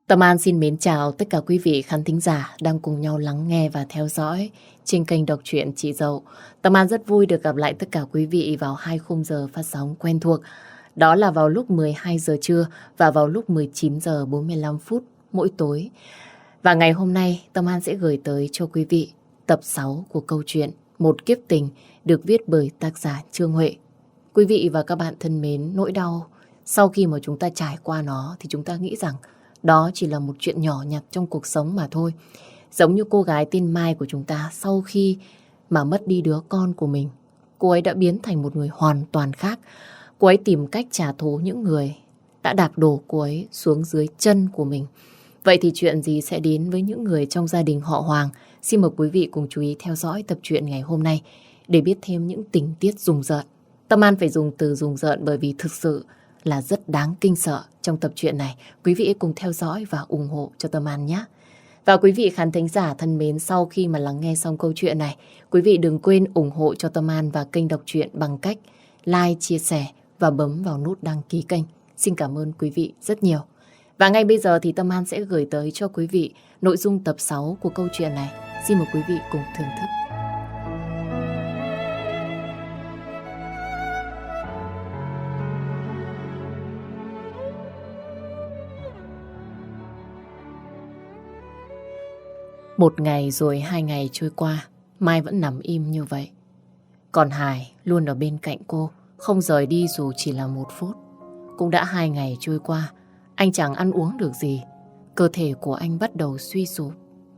Tâm An xin mến chào tất cả quý vị khán thính giả đang cùng nhau lắng nghe và theo dõi trên kênh đọc truyện Chị Dậu. Tâm An rất vui được gặp lại tất cả quý vị vào hai khung giờ phát sóng quen thuộc. Đó là vào lúc 12 giờ trưa và vào lúc 19 giờ 45 phút mỗi tối. Và ngày hôm nay Tâm An sẽ gửi tới cho quý vị tập 6 của câu chuyện Một kiếp tình được viết bởi tác giả Trương Huệ. Quý vị và các bạn thân mến, nỗi đau sau khi mà chúng ta trải qua nó thì chúng ta nghĩ rằng đó chỉ là một chuyện nhỏ nhặt trong cuộc sống mà thôi. Giống như cô gái tên Mai của chúng ta, sau khi mà mất đi đứa con của mình, cô ấy đã biến thành một người hoàn toàn khác. Cô ấy tìm cách trả thù những người đã đạp đổ cô ấy xuống dưới chân của mình. Vậy thì chuyện gì sẽ đến với những người trong gia đình họ Hoàng? Xin mời quý vị cùng chú ý theo dõi tập truyện ngày hôm nay để biết thêm những tình tiết rùng rợn. Tâm An phải dùng từ rùng rợn bởi vì thực sự là rất đáng kinh sợ trong tập truyện này. Quý vị cùng theo dõi và ủng hộ cho Tâm An nhé. Và quý vị khán thính giả thân mến, sau khi mà lắng nghe xong câu chuyện này, quý vị đừng quên ủng hộ cho Tâm An và kênh đọc truyện bằng cách like, chia sẻ và bấm vào nút đăng ký kênh. Xin cảm ơn quý vị rất nhiều. Và ngay bây giờ thì Tâm An sẽ gửi tới cho quý vị nội dung tập 6 của câu chuyện này. Xin mời quý vị cùng thưởng thức. Một ngày rồi 2 ngày trôi qua, Mai vẫn nằm im như vậy. Còn Hải luôn ở bên cạnh cô, không rời đi dù chỉ là 1 phút. Cũng đã 2 ngày trôi qua, anh chẳng ăn uống được gì. Cơ thể của anh bắt đầu suy sụp.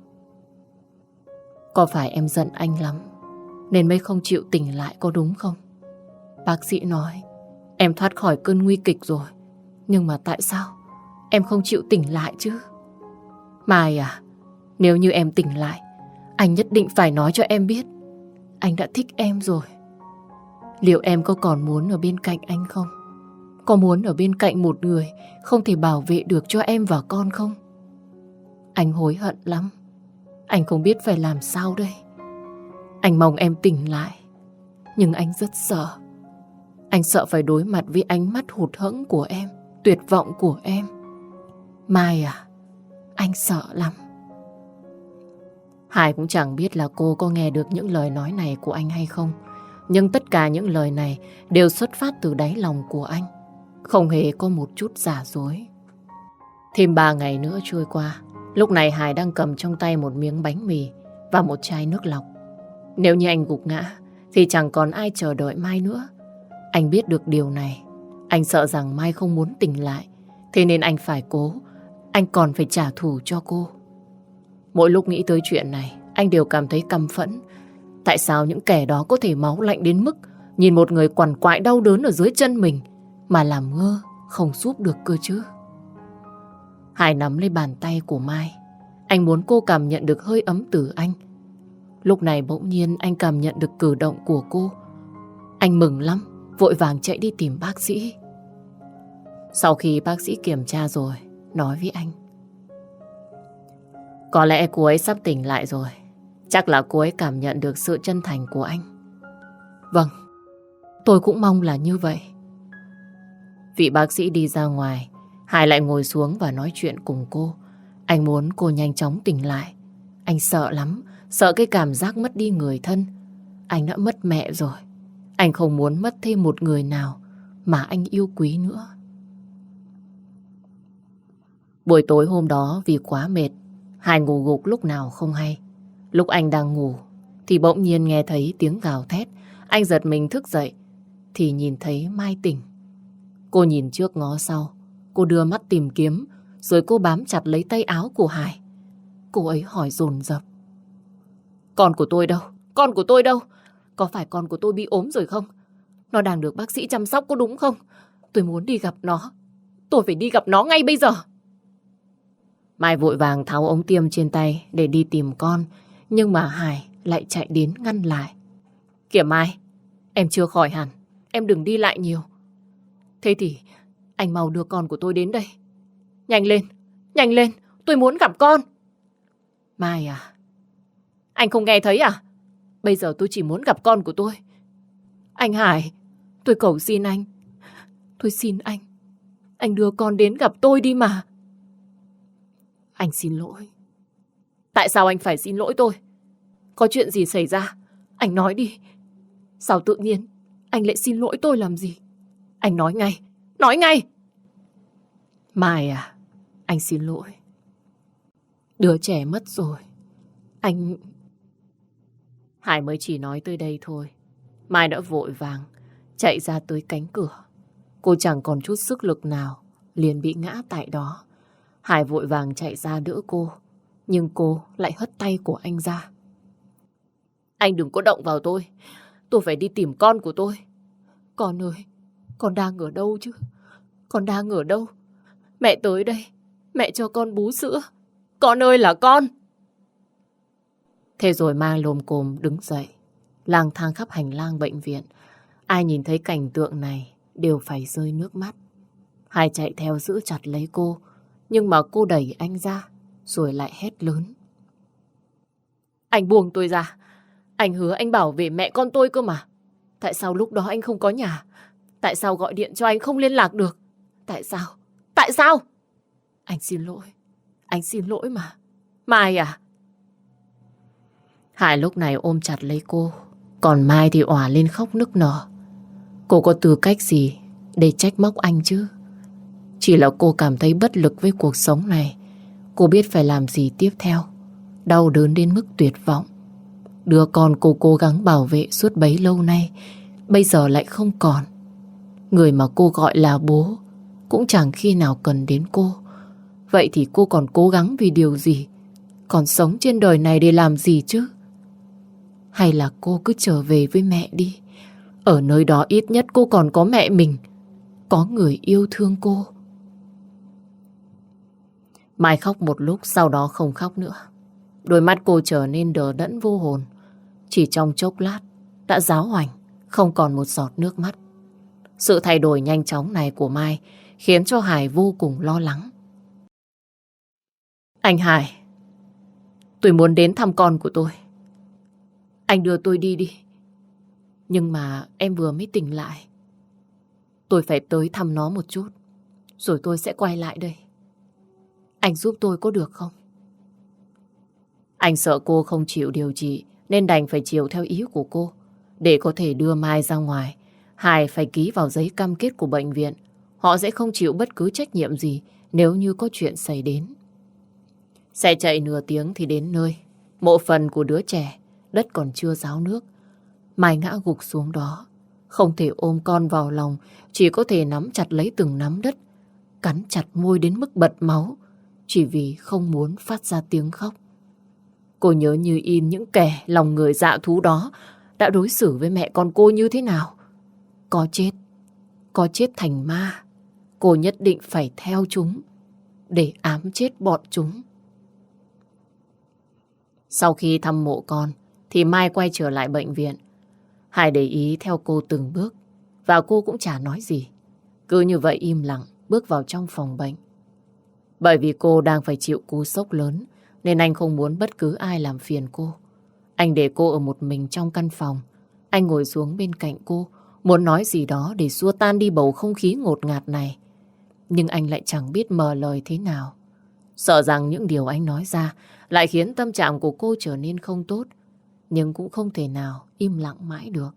Có phải em giận anh lắm nên mới không chịu tỉnh lại có đúng không? Bác sĩ nói em thoát khỏi cơn nguy kịch rồi. Nhưng mà tại sao em không chịu tỉnh lại chứ? Mai à, nếu như em tỉnh lại, anh nhất định phải nói cho em biết anh đã thích em rồi. Liệu em có còn muốn ở bên cạnh anh không? Có muốn ở bên cạnh một người không thể bảo vệ được cho em và con không? Anh hối hận lắm. Anh không biết phải làm sao đây. Anh mong em tỉnh lại, nhưng anh rất sợ. Anh sợ phải đối mặt với ánh mắt hụt hẫng của em, tuyệt vọng của em. Mai à, anh sợ lắm. Hải cũng chẳng biết là cô có nghe được những lời nói này của anh hay không. Nhưng tất cả những lời này đều xuất phát từ đáy lòng của anh. Không hề có một chút giả dối. Thêm 3 ngày nữa trôi qua. Lúc này Hải đang cầm trong tay một miếng bánh mì và một chai nước lọc. Nếu như anh gục ngã thì chẳng còn ai chờ đợi Mai nữa. Anh biết được điều này. Anh sợ rằng Mai không muốn tỉnh lại. Thế nên anh phải cố. Anh còn phải trả thù cho cô. Mỗi lúc nghĩ tới chuyện này, anh đều cảm thấy căm phẫn. Tại sao những kẻ đó có thể máu lạnh đến mức nhìn một người quằn quại đau đớn ở dưới chân mình mà làm ngơ không giúp được cơ chứ? Hải nắm lấy bàn tay của Mai. Anh muốn cô cảm nhận được hơi ấm từ anh. Lúc này bỗng nhiên anh cảm nhận được cử động của cô. Anh mừng lắm, vội vàng chạy đi tìm bác sĩ. Sau khi bác sĩ kiểm tra rồi, nói với anh: có lẽ cô ấy sắp tỉnh lại rồi. Chắc là cô ấy cảm nhận được sự chân thành của anh. Vâng, tôi cũng mong là như vậy. Vị bác sĩ đi ra ngoài, Hải lại ngồi xuống và nói chuyện cùng cô. Anh muốn cô nhanh chóng tỉnh lại. Anh sợ lắm, sợ cái cảm giác mất đi người thân. Anh đã mất mẹ rồi. Anh không muốn mất thêm một người nào mà anh yêu quý nữa. Buổi tối hôm đó vì quá mệt, Hải ngủ gục lúc nào không hay. Lúc anh đang ngủ thì bỗng nhiên nghe thấy tiếng gào thét. Anh giật mình thức dậy thì nhìn thấy Mai tỉnh. Cô nhìn trước ngó sau. Cô đưa mắt tìm kiếm, rồi cô bám chặt lấy tay áo của Hải. Cô ấy hỏi dồn dập: con của tôi đâu? Con của tôi đâu? Có phải con của tôi bị ốm rồi không? Nó đang được bác sĩ chăm sóc có đúng không? Tôi muốn đi gặp nó. Tôi phải đi gặp nó ngay bây giờ. Mai vội vàng tháo ống tiêm trên tay để đi tìm con. Nhưng mà Hải lại chạy đến ngăn lại. Kìa Mai, em chưa khỏi hẳn. Em đừng đi lại nhiều. Thế thì anh mau đưa con của tôi đến đây. Nhanh lên, tôi muốn gặp con. Mai à, anh không nghe thấy à? Bây giờ tôi chỉ muốn gặp con của tôi. Anh Hải, tôi cầu xin anh. Tôi xin anh đưa con đến gặp tôi đi mà. Anh xin lỗi. Tại sao anh phải xin lỗi tôi? Có chuyện gì xảy ra? Anh nói đi. Sao tự nhiên anh lại xin lỗi tôi làm gì? Anh nói ngay. Nói ngay. Mai à, anh xin lỗi. Đứa trẻ mất rồi. Anh... Hải mới chỉ nói tới đây thôi. Mai đã vội vàng chạy ra tới cánh cửa. Cô chẳng còn chút sức lực nào, liền bị ngã tại đó. Hải vội vàng chạy ra đỡ cô, nhưng cô lại hất tay của anh ra. Anh đừng có động vào tôi. Tôi phải đi tìm con của tôi. Con ơi, con đang ở đâu chứ? Con đang ở đâu? Mẹ tới đây, mẹ cho con bú sữa. Con ơi là con! Thế rồi Mai lồm cồm đứng dậy, lang thang khắp hành lang bệnh viện. Ai nhìn thấy cảnh tượng này đều phải rơi nước mắt. Hải chạy theo giữ chặt lấy cô, nhưng mà cô đẩy anh ra, rồi lại hét lớn. Anh buông tôi ra. Anh hứa anh bảo vệ mẹ con tôi cơ mà. Tại sao lúc đó anh không có nhà? Tại sao gọi điện cho anh không liên lạc được? Tại sao? Tại sao? Anh xin lỗi. Anh xin lỗi mà. Mai à? Hải lúc này ôm chặt lấy cô, còn Mai thì òa lên khóc nức nở. Cô có tư cách gì để trách móc anh chứ? Chỉ là cô cảm thấy bất lực với cuộc sống này. Cô biết phải làm gì tiếp theo. Đau đớn đến mức tuyệt vọng. Đứa con cô cố gắng bảo vệ suốt bấy lâu nay bây giờ lại không còn. Người mà cô gọi là bố cũng chẳng khi nào cần đến cô. Vậy thì cô còn cố gắng vì điều gì? Còn sống trên đời này để làm gì chứ? Hay là cô cứ trở về với mẹ đi. Ở nơi đó ít nhất cô còn có mẹ mình, có người yêu thương cô. Mai khóc một lúc, sau đó không khóc nữa. Đôi mắt cô trở nên đờ đẫn vô hồn. Chỉ trong chốc lát đã ráo hoảnh, không còn một giọt nước mắt. Sự thay đổi nhanh chóng này của Mai khiến cho Hải vô cùng lo lắng. Anh Hải, tôi muốn đến thăm con của tôi. Anh đưa tôi đi đi. Nhưng mà em vừa mới tỉnh lại. Tôi phải tới thăm nó một chút, rồi tôi sẽ quay lại đây. Anh giúp tôi có được không? Anh sợ cô không chịu điều trị nên đành phải chiều theo ý của cô. Để có thể đưa Mai ra ngoài, Hải phải ký vào giấy cam kết của bệnh viện. Họ sẽ không chịu bất cứ trách nhiệm gì nếu như có chuyện xảy đến. Xe chạy nửa tiếng thì đến nơi. Mộ phần của đứa trẻ, đất còn chưa ráo nước. Mai ngã gục xuống đó. Không thể ôm con vào lòng, chỉ có thể nắm chặt lấy từng nắm đất, cắn chặt môi đến mức bật máu, chỉ vì không muốn phát ra tiếng khóc. Cô nhớ như in những kẻ lòng người dạ thú đó đã đối xử với mẹ con cô như thế nào. Có chết thành ma, cô nhất định phải theo chúng để ám chết bọn chúng. Sau khi thăm mộ con thì Mai quay trở lại bệnh viện. Hải để ý theo cô từng bước và cô cũng chả nói gì. Cứ như vậy im lặng bước vào trong phòng bệnh. Bởi vì cô đang phải chịu cú sốc lớn nên anh không muốn bất cứ ai làm phiền cô. Anh để cô ở một mình trong căn phòng. Anh ngồi xuống bên cạnh cô, muốn nói gì đó để xua tan đi bầu không khí ngột ngạt này. Nhưng anh lại chẳng biết mở lời thế nào. Sợ rằng những điều anh nói ra lại khiến tâm trạng của cô trở nên không tốt. Nhưng cũng không thể nào im lặng mãi được.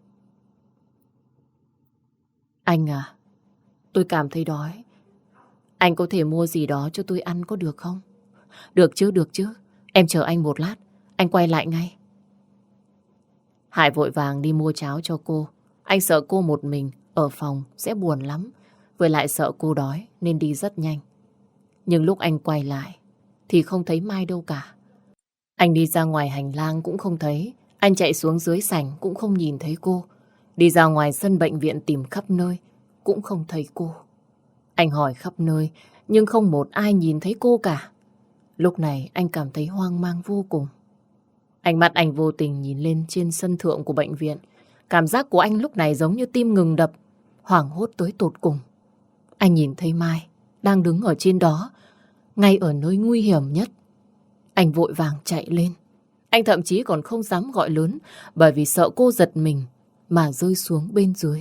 Anh à, tôi cảm thấy đói. Anh có thể mua gì đó cho tôi ăn có được không? Được chứ. Em chờ anh một lát, anh quay lại ngay. Hải vội vàng đi mua cháo cho cô. Anh sợ cô một mình ở phòng sẽ buồn lắm. Với lại sợ cô đói nên đi rất nhanh. Nhưng lúc anh quay lại thì không thấy Mai đâu cả. Anh đi ra ngoài hành lang cũng không thấy. Anh chạy xuống dưới sảnh cũng không nhìn thấy cô. Đi ra ngoài sân bệnh viện tìm khắp nơi cũng không thấy cô. Anh hỏi khắp nơi nhưng không một ai nhìn thấy cô cả. Lúc này anh cảm thấy hoang mang vô cùng. Ánh mắt anh vô tình nhìn lên trên sân thượng của bệnh viện. Cảm giác của anh lúc này giống như tim ngừng đập, hoảng hốt tới tột cùng. Anh nhìn thấy Mai đang đứng ở trên đó, ngay ở nơi nguy hiểm nhất. Anh vội vàng chạy lên. Anh thậm chí còn không dám gọi lớn bởi vì sợ cô giật mình mà rơi xuống bên dưới.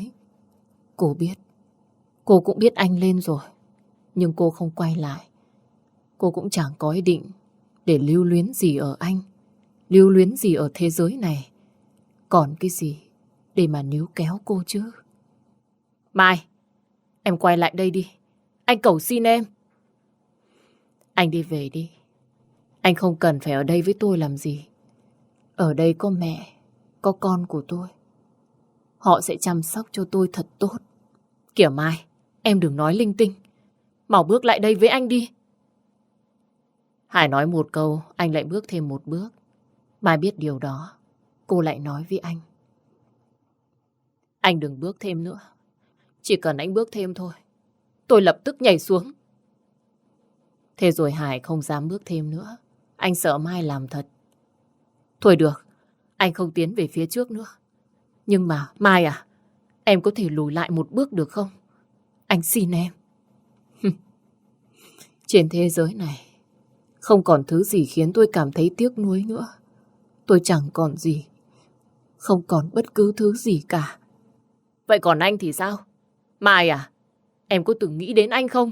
Cô cũng biết anh lên rồi, nhưng cô không quay lại. Cô cũng chẳng có ý định để lưu luyến gì ở anh, lưu luyến gì ở thế giới này. Còn cái gì để mà níu kéo cô chứ? Mai, em quay lại đây đi. Anh cầu xin em. Anh đi về đi. Anh không cần phải ở đây với tôi làm gì. Ở đây có mẹ, có con của tôi. Họ sẽ chăm sóc cho tôi thật tốt. Kìa Mai, em đừng nói linh tinh. Mau bước lại đây với anh đi. Hải nói một câu, anh lại bước thêm một bước. Mai biết điều đó, cô lại nói với anh. Anh đừng bước thêm nữa. Chỉ cần anh bước thêm thôi, tôi lập tức nhảy xuống. Thế rồi Hải không dám bước thêm nữa. Anh sợ Mai làm thật. Thôi được, anh không tiến về phía trước nữa. Nhưng mà Mai à, em có thể lùi lại một bước được không? Anh xin em. Trên thế giới này, không còn thứ gì khiến tôi cảm thấy tiếc nuối nữa. Tôi chẳng còn gì. Không còn bất cứ thứ gì cả. Vậy còn anh thì sao? Mai à, em có từng nghĩ đến anh không?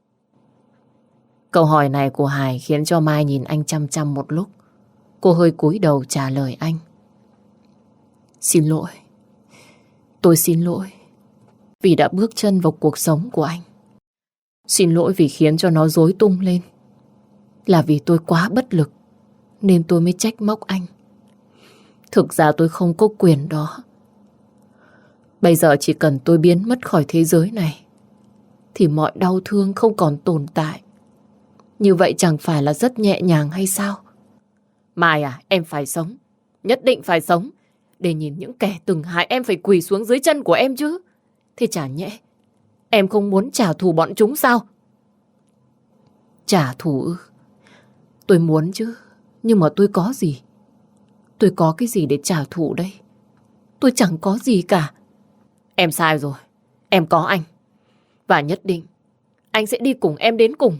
Câu hỏi này của Hải khiến cho Mai nhìn anh chăm chăm một lúc. Cô hơi cúi đầu trả lời anh. Xin lỗi. Tôi xin lỗi vì đã bước chân vào cuộc sống của anh. Xin lỗi vì khiến cho nó rối tung lên. Là vì tôi quá bất lực nên tôi mới trách móc anh. Thực ra tôi không có quyền đó. Bây giờ chỉ cần tôi biến mất khỏi thế giới này thì mọi đau thương không còn tồn tại. Như vậy chẳng phải là rất nhẹ nhàng hay sao? Mai à, em phải sống. Nhất định phải sống. Để nhìn những kẻ từng hại em phải quỳ xuống dưới chân của em chứ. Thế chả nhẽ em không muốn trả thù bọn chúng sao? Trả thù ư? Tôi muốn chứ. Nhưng mà tôi có gì? Tôi có cái gì để trả thù đây? Tôi chẳng có gì cả. Em sai rồi. Em có anh. Và nhất định anh sẽ đi cùng em đến cùng.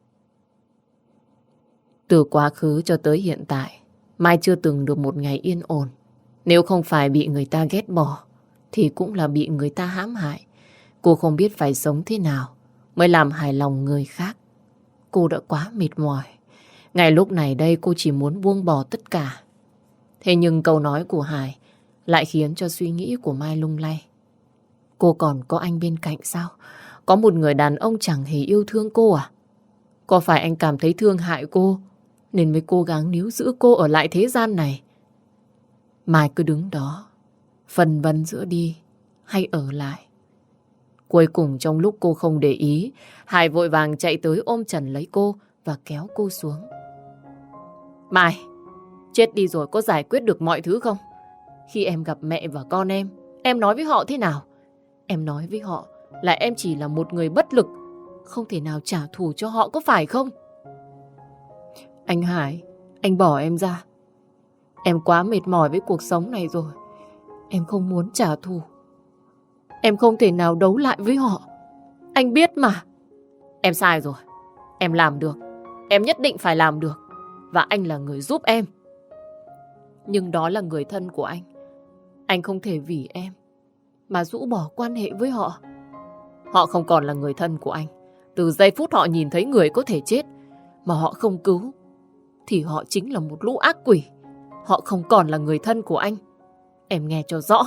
Từ quá khứ cho tới hiện tại, Mai chưa từng được một ngày yên ổn. Nếu không phải bị người ta ghét bỏ thì cũng là bị người ta hãm hại. Cô không biết phải sống thế nào mới làm hài lòng người khác. Cô đã quá mệt mỏi. Ngay lúc này đây cô chỉ muốn buông bỏ tất cả. Thế nhưng câu nói của Hải lại khiến cho suy nghĩ của Mai lung lay. Cô còn có anh bên cạnh sao? Có một người đàn ông chẳng hề yêu thương cô à? Có phải anh cảm thấy thương hại cô nên mới cố gắng níu giữ cô ở lại thế gian này? Mai cứ đứng đó phân vân giữa đi hay ở lại. Cuối cùng trong lúc cô không để ý, Hải vội vàng chạy tới ôm chầm lấy cô và kéo cô xuống. Mai, chết đi rồi có giải quyết được mọi thứ không? Khi em gặp mẹ và con em nói với họ thế nào? Em nói với họ là em chỉ là một người bất lực, không thể nào trả thù cho họ, có phải không? Anh Hải, anh bỏ em ra. Em quá mệt mỏi với cuộc sống này rồi. Em không muốn trả thù. Em không thể nào đấu lại với họ. Anh biết mà. Em sai rồi. Em làm được. Em nhất định phải làm được. Và anh là người giúp em. Nhưng đó là người thân của anh. Anh không thể vì em mà rũ bỏ quan hệ với họ. Họ không còn là người thân của anh. Từ giây phút họ nhìn thấy người có thể chết mà họ không cứu thì họ chính là một lũ ác quỷ. Họ không còn là người thân của anh. Em nghe cho rõ.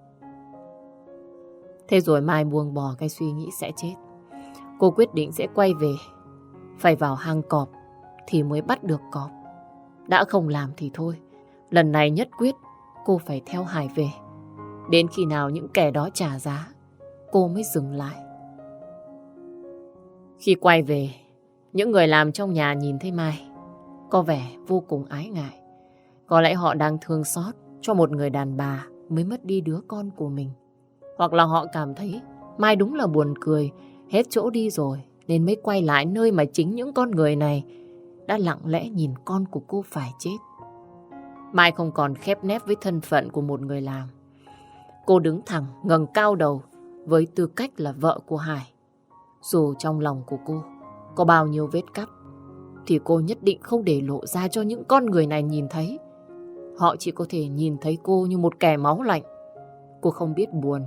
Thế rồi Mai buông bỏ cái suy nghĩ sẽ chết. Cô quyết định sẽ quay về. Phải vào hang cọp thì mới bắt được cọp. Đã không làm thì thôi. Lần này nhất quyết cô phải theo Hải về. Đến khi nào những kẻ đó trả giá, cô mới dừng lại. Khi quay về, những người làm trong nhà nhìn thấy Mai có vẻ vô cùng ái ngại. Có lẽ họ đang thương xót cho một người đàn bà mới mất đi đứa con của mình. Hoặc là họ cảm thấy Mai đúng là buồn cười, hết chỗ đi rồi, nên mới quay lại nơi mà chính những con người này đã lặng lẽ nhìn con của cô phải chết. Mai không còn khép nép với thân phận của một người làm. Cô đứng thẳng, ngẩng cao đầu với tư cách là vợ của Hải. Dù trong lòng của cô có bao nhiêu vết cắt, thì cô nhất định không để lộ ra cho những con người này nhìn thấy. Họ chỉ có thể nhìn thấy cô như một kẻ máu lạnh. Cô không biết buồn.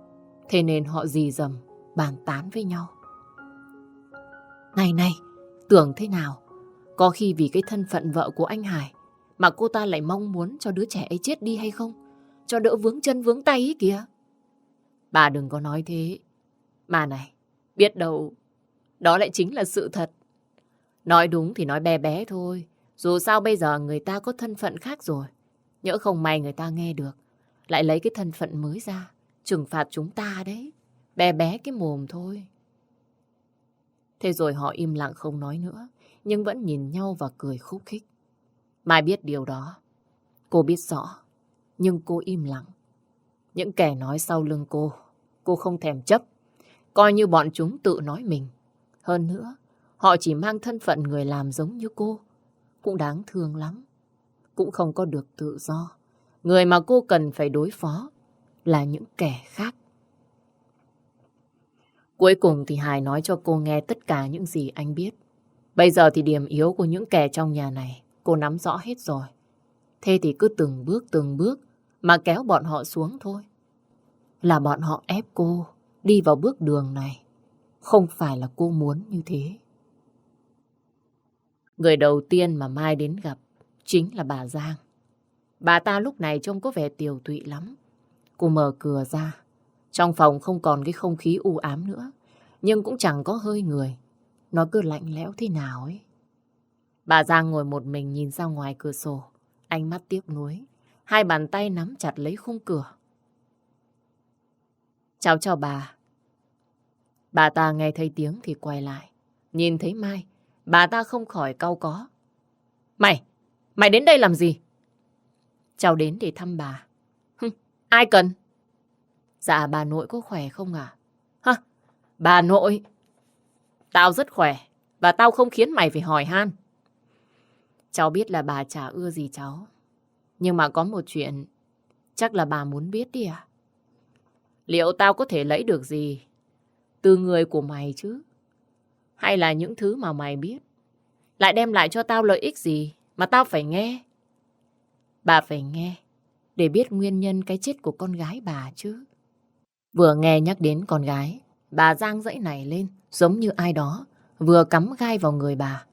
Thế nên họ rì rầm, bàn tán với nhau. Này này, Tưởng thế nào? Có khi vì cái thân phận vợ của anh Hải mà cô ta lại mong muốn cho đứa trẻ ấy chết đi hay không? Cho đỡ vướng chân vướng tay ấy kìa. Bà đừng có nói thế. Mà này, biết đâu đó lại chính là sự thật. Nói đúng thì nói bé bé thôi. Dù sao bây giờ người ta có thân phận khác rồi. Nhỡ không may người ta nghe được, lại lấy cái thân phận mới ra trừng phạt chúng ta đấy. Bé bé cái mồm thôi. Thế rồi họ im lặng không nói nữa, nhưng vẫn nhìn nhau và cười khúc khích. Mai biết điều đó. Cô biết rõ, nhưng cô im lặng. Những kẻ nói sau lưng cô không thèm chấp. Coi như bọn chúng tự nói mình. Hơn nữa, họ chỉ mang thân phận người làm giống như cô. Cũng đáng thương lắm. Cũng không có được tự do. Người mà cô cần phải đối phó là những kẻ khác. Cuối cùng thì Hải nói cho cô nghe tất cả những gì anh biết. Bây giờ thì điểm yếu của những kẻ trong nhà này cô nắm rõ hết rồi. Thế thì cứ từng bước mà kéo bọn họ xuống thôi. Là bọn họ ép cô đi vào bước đường này. Không phải là cô muốn như thế. Người đầu tiên mà Mai đến gặp chính là bà Giang. Bà ta lúc này trông có vẻ tiều tụy lắm. Cô mở cửa ra. Trong phòng không còn cái không khí u ám nữa. Nhưng cũng chẳng có hơi người. Nó cứ lạnh lẽo thế nào ấy. Bà Giang ngồi một mình nhìn ra ngoài cửa sổ. Ánh mắt tiếc nuối. Hai bàn tay nắm chặt lấy khung cửa. Chào bà. Bà ta nghe thấy tiếng thì quay lại. Nhìn thấy Mai, bà ta không khỏi cau có. Mày đến đây làm gì? Cháu đến để thăm bà. Ai cần? Dạ bà nội có khỏe không à? Hả? Bà nội? Tao rất khỏe, và tao không khiến mày phải hỏi han. Cháu biết là bà chả ưa gì cháu. Nhưng mà có một chuyện chắc là bà muốn biết đi à? Liệu tao có thể lấy được gì từ người của mày chứ? Hay là những thứ mà mày biết lại đem lại cho tao lợi ích gì mà tao phải nghe? Bà phải nghe để biết nguyên nhân cái chết của con gái bà chứ. Vừa nghe nhắc đến con gái, bà Giang giãy nảy lên giống như ai đó vừa cắm gai vào người bà.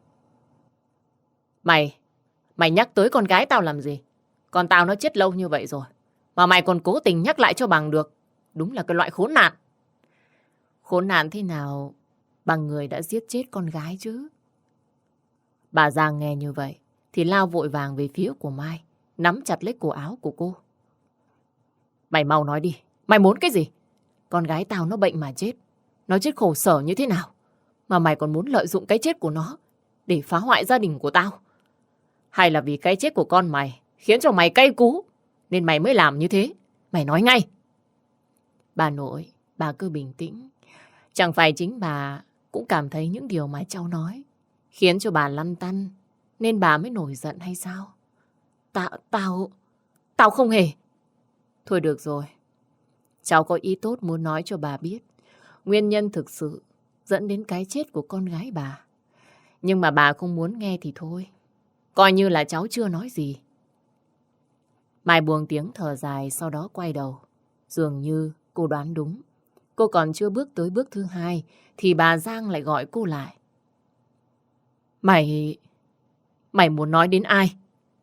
Mày nhắc tới con gái tao làm gì? Con tao nó chết lâu như vậy rồi mà mày còn cố tình nhắc lại cho bằng được. Đúng là cái loại khốn nạn. Khốn nạn thế nào bằng người đã giết chết con gái chứ? Bà Giang nghe như vậy thì lao vội vàng về phía của Mai, nắm chặt lấy cổ áo của cô. Mày mau nói đi, mày muốn cái gì? Con gái tao nó bệnh mà chết. Nó chết khổ sở như thế nào mà mày còn muốn lợi dụng cái chết của nó để phá hoại gia đình của tao? Hay là vì cái chết của con mày khiến cho mày cay cú nên mày mới làm như thế? Mày nói ngay. Bà nội, bà cứ bình tĩnh. Chẳng phải chính bà cũng cảm thấy những điều mà cháu nói khiến cho bà lăn tăn nên bà mới nổi giận hay sao? Tao không hề. Thôi được rồi. Cháu có ý tốt muốn nói cho bà biết nguyên nhân thực sự dẫn đến cái chết của con gái bà. Nhưng mà bà không muốn nghe thì thôi. Coi như là cháu chưa nói gì. Mai buông tiếng thở dài sau đó quay đầu. Dường như cô đoán đúng. Cô còn chưa bước tới bước thứ hai thì bà Giang lại gọi cô lại. Mày muốn nói đến ai?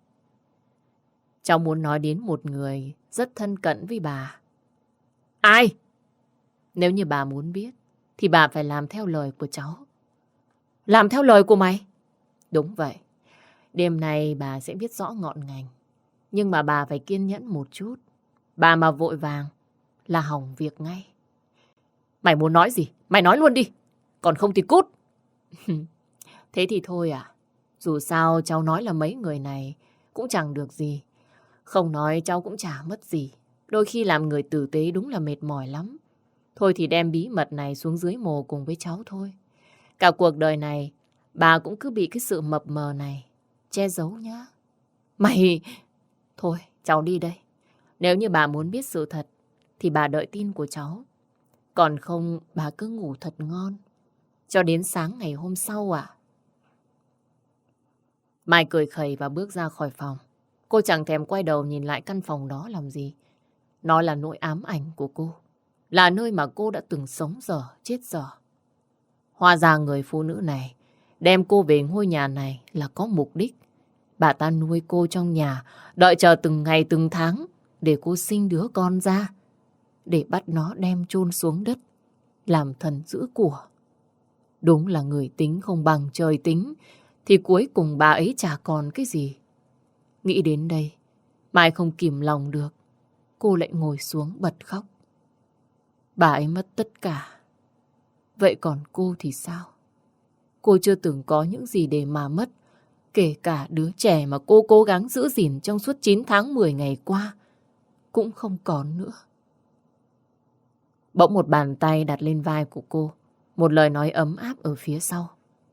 Cháu muốn nói đến một người rất thân cận với bà. Ai? Nếu như bà muốn biết thì bà phải làm theo lời của cháu. Làm theo lời của mày? Đúng vậy. Đêm nay bà sẽ biết rõ ngọn ngành. Nhưng mà bà phải kiên nhẫn một chút. Bà mà vội vàng là hỏng việc ngay. Mày muốn nói gì? Mày nói luôn đi. Còn không thì cút. Thế thì thôi à. Dù sao cháu nói là mấy người này cũng chẳng được gì. Không nói cháu cũng chả mất gì. Đôi khi làm người tử tế đúng là mệt mỏi lắm. Thôi thì đem bí mật này xuống dưới mồ cùng với cháu thôi. Cả cuộc đời này bà cũng cứ bị cái sự mập mờ này che giấu nhá. Mày... Thôi cháu đi đây. Nếu như bà muốn biết sự thật thì bà đợi tin của cháu. Còn không bà cứ ngủ thật ngon cho đến sáng ngày hôm sau à. Mai cười khẩy và bước ra khỏi phòng. Cô chẳng thèm quay đầu nhìn lại căn phòng đó làm gì. Nó là nỗi ám ảnh của cô. Là nơi mà cô đã từng sống dở, chết dở. Hóa ra người phụ nữ này Đem cô về ngôi nhà này là có mục đích. Bà ta nuôi cô trong nhà, đợi chờ từng ngày từng tháng để cô sinh đứa con ra, để bắt nó đem chôn xuống đất, làm thần giữ của. Đúng là người tính không bằng trời tính, thì cuối cùng bà ấy chả còn cái gì. Nghĩ đến đây, Mai không kìm lòng được, cô lại ngồi xuống bật khóc. Bà ấy mất tất cả. Vậy còn cô thì sao? Cô chưa từng có những gì để mà mất, kể cả đứa trẻ mà cô cố gắng giữ gìn trong suốt 9 tháng 10 ngày qua, cũng không còn nữa. Bỗng một bàn tay đặt lên vai của cô, một lời nói ấm áp ở phía sau.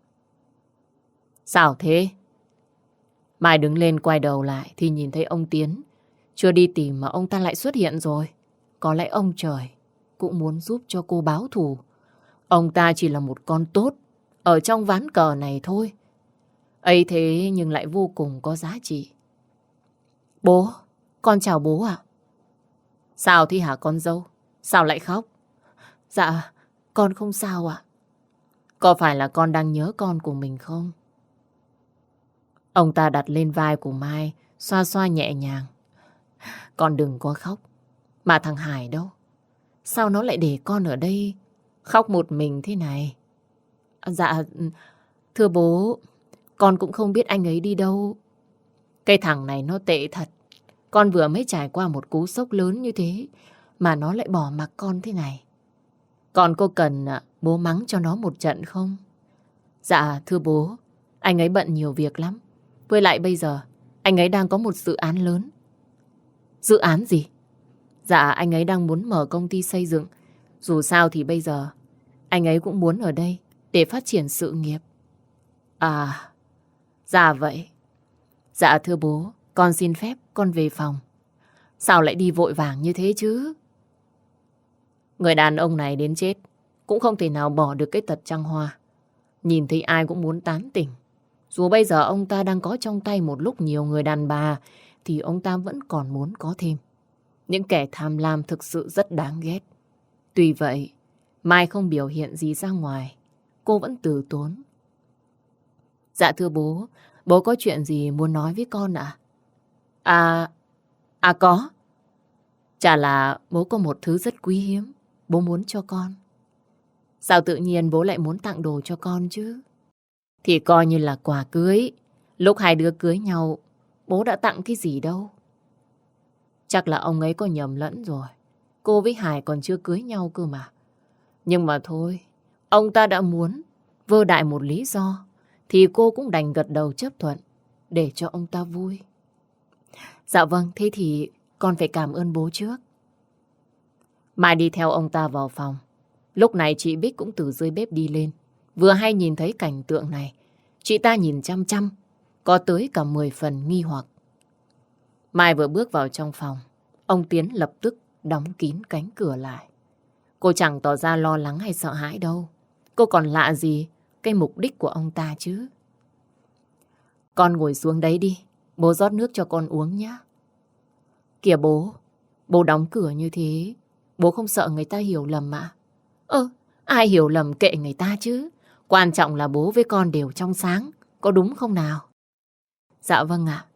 Sao thế? Mai đứng lên quay đầu lại thì nhìn thấy ông Tiến. Chưa đi tìm mà ông ta lại xuất hiện rồi. Có lẽ ông trời cũng muốn giúp cho cô báo thù. Ông ta chỉ là một con tốt ở trong ván cờ này thôi. Ấy thế nhưng lại vô cùng có giá trị. Bố, con chào bố ạ. Sao thế hả con dâu? Sao lại khóc? Dạ, con không sao ạ. Có phải là con đang nhớ con của mình không? Ông ta đặt lên vai của Mai, xoa xoa nhẹ nhàng. Con đừng có khóc. Mà thằng Hải đâu? Sao nó lại để con ở đây khóc một mình thế này? Dạ, thưa bố, con cũng không biết anh ấy đi đâu. Cái thằng này nó tệ thật. Con vừa mới trải qua một cú sốc lớn như thế mà nó lại bỏ mặc con thế này. Con có cần bố mắng cho nó một trận không? Dạ, thưa bố, anh ấy bận nhiều việc lắm. Với lại bây giờ, anh ấy đang có một dự án lớn. Dự án gì? Dạ, anh ấy đang muốn mở công ty xây dựng. Dù sao thì bây giờ, anh ấy cũng muốn ở đây để phát triển sự nghiệp. À, dạ vậy. Dạ thưa bố, con xin phép con về phòng. Sao lại đi vội vàng như thế chứ? Người đàn ông này đến chết cũng không thể nào bỏ được cái tật trăng hoa. Nhìn thấy ai cũng muốn tán tỉnh. Dù bây giờ ông ta đang có trong tay một lúc nhiều người đàn bà, thì ông ta vẫn còn muốn có thêm. Những kẻ tham lam thực sự rất đáng ghét. Tuy vậy, Mai không biểu hiện gì ra ngoài. Cô vẫn từ tốn. Dạ thưa bố, bố có chuyện gì muốn nói với con ạ? Có. Chả là bố có một thứ rất quý hiếm, bố muốn cho con. Sao tự nhiên bố lại muốn tặng đồ cho con chứ? Thì coi như là quà cưới. Lúc hai đứa cưới nhau, bố đã tặng cái gì đâu. Chắc là ông ấy có nhầm lẫn rồi. Cô với Hải còn chưa cưới nhau cơ mà. Nhưng mà thôi, ông ta đã muốn vơ đại một lý do, thì cô cũng đành gật đầu chấp thuận để cho ông ta vui. Dạ vâng, thế thì con phải cảm ơn bố trước. Mai đi theo ông ta vào phòng. Lúc này chị Bích cũng từ dưới bếp đi lên. Vừa hay nhìn thấy cảnh tượng này, chị ta nhìn chăm chăm, có tới cả 10 phần nghi hoặc. Mai vừa bước vào trong phòng, ông Tiến lập tức đóng kín cánh cửa lại. Cô chẳng tỏ ra lo lắng hay sợ hãi đâu. Cô còn lạ gì cái mục đích của ông ta chứ. Con ngồi xuống đấy đi, bố rót nước cho con uống nhé. Kìa bố đóng cửa như thế, bố không sợ người ta hiểu lầm ạ? Ai hiểu lầm kệ người ta chứ. Quan trọng là bố với con đều trong sáng, có đúng không nào? Dạ vâng ạ.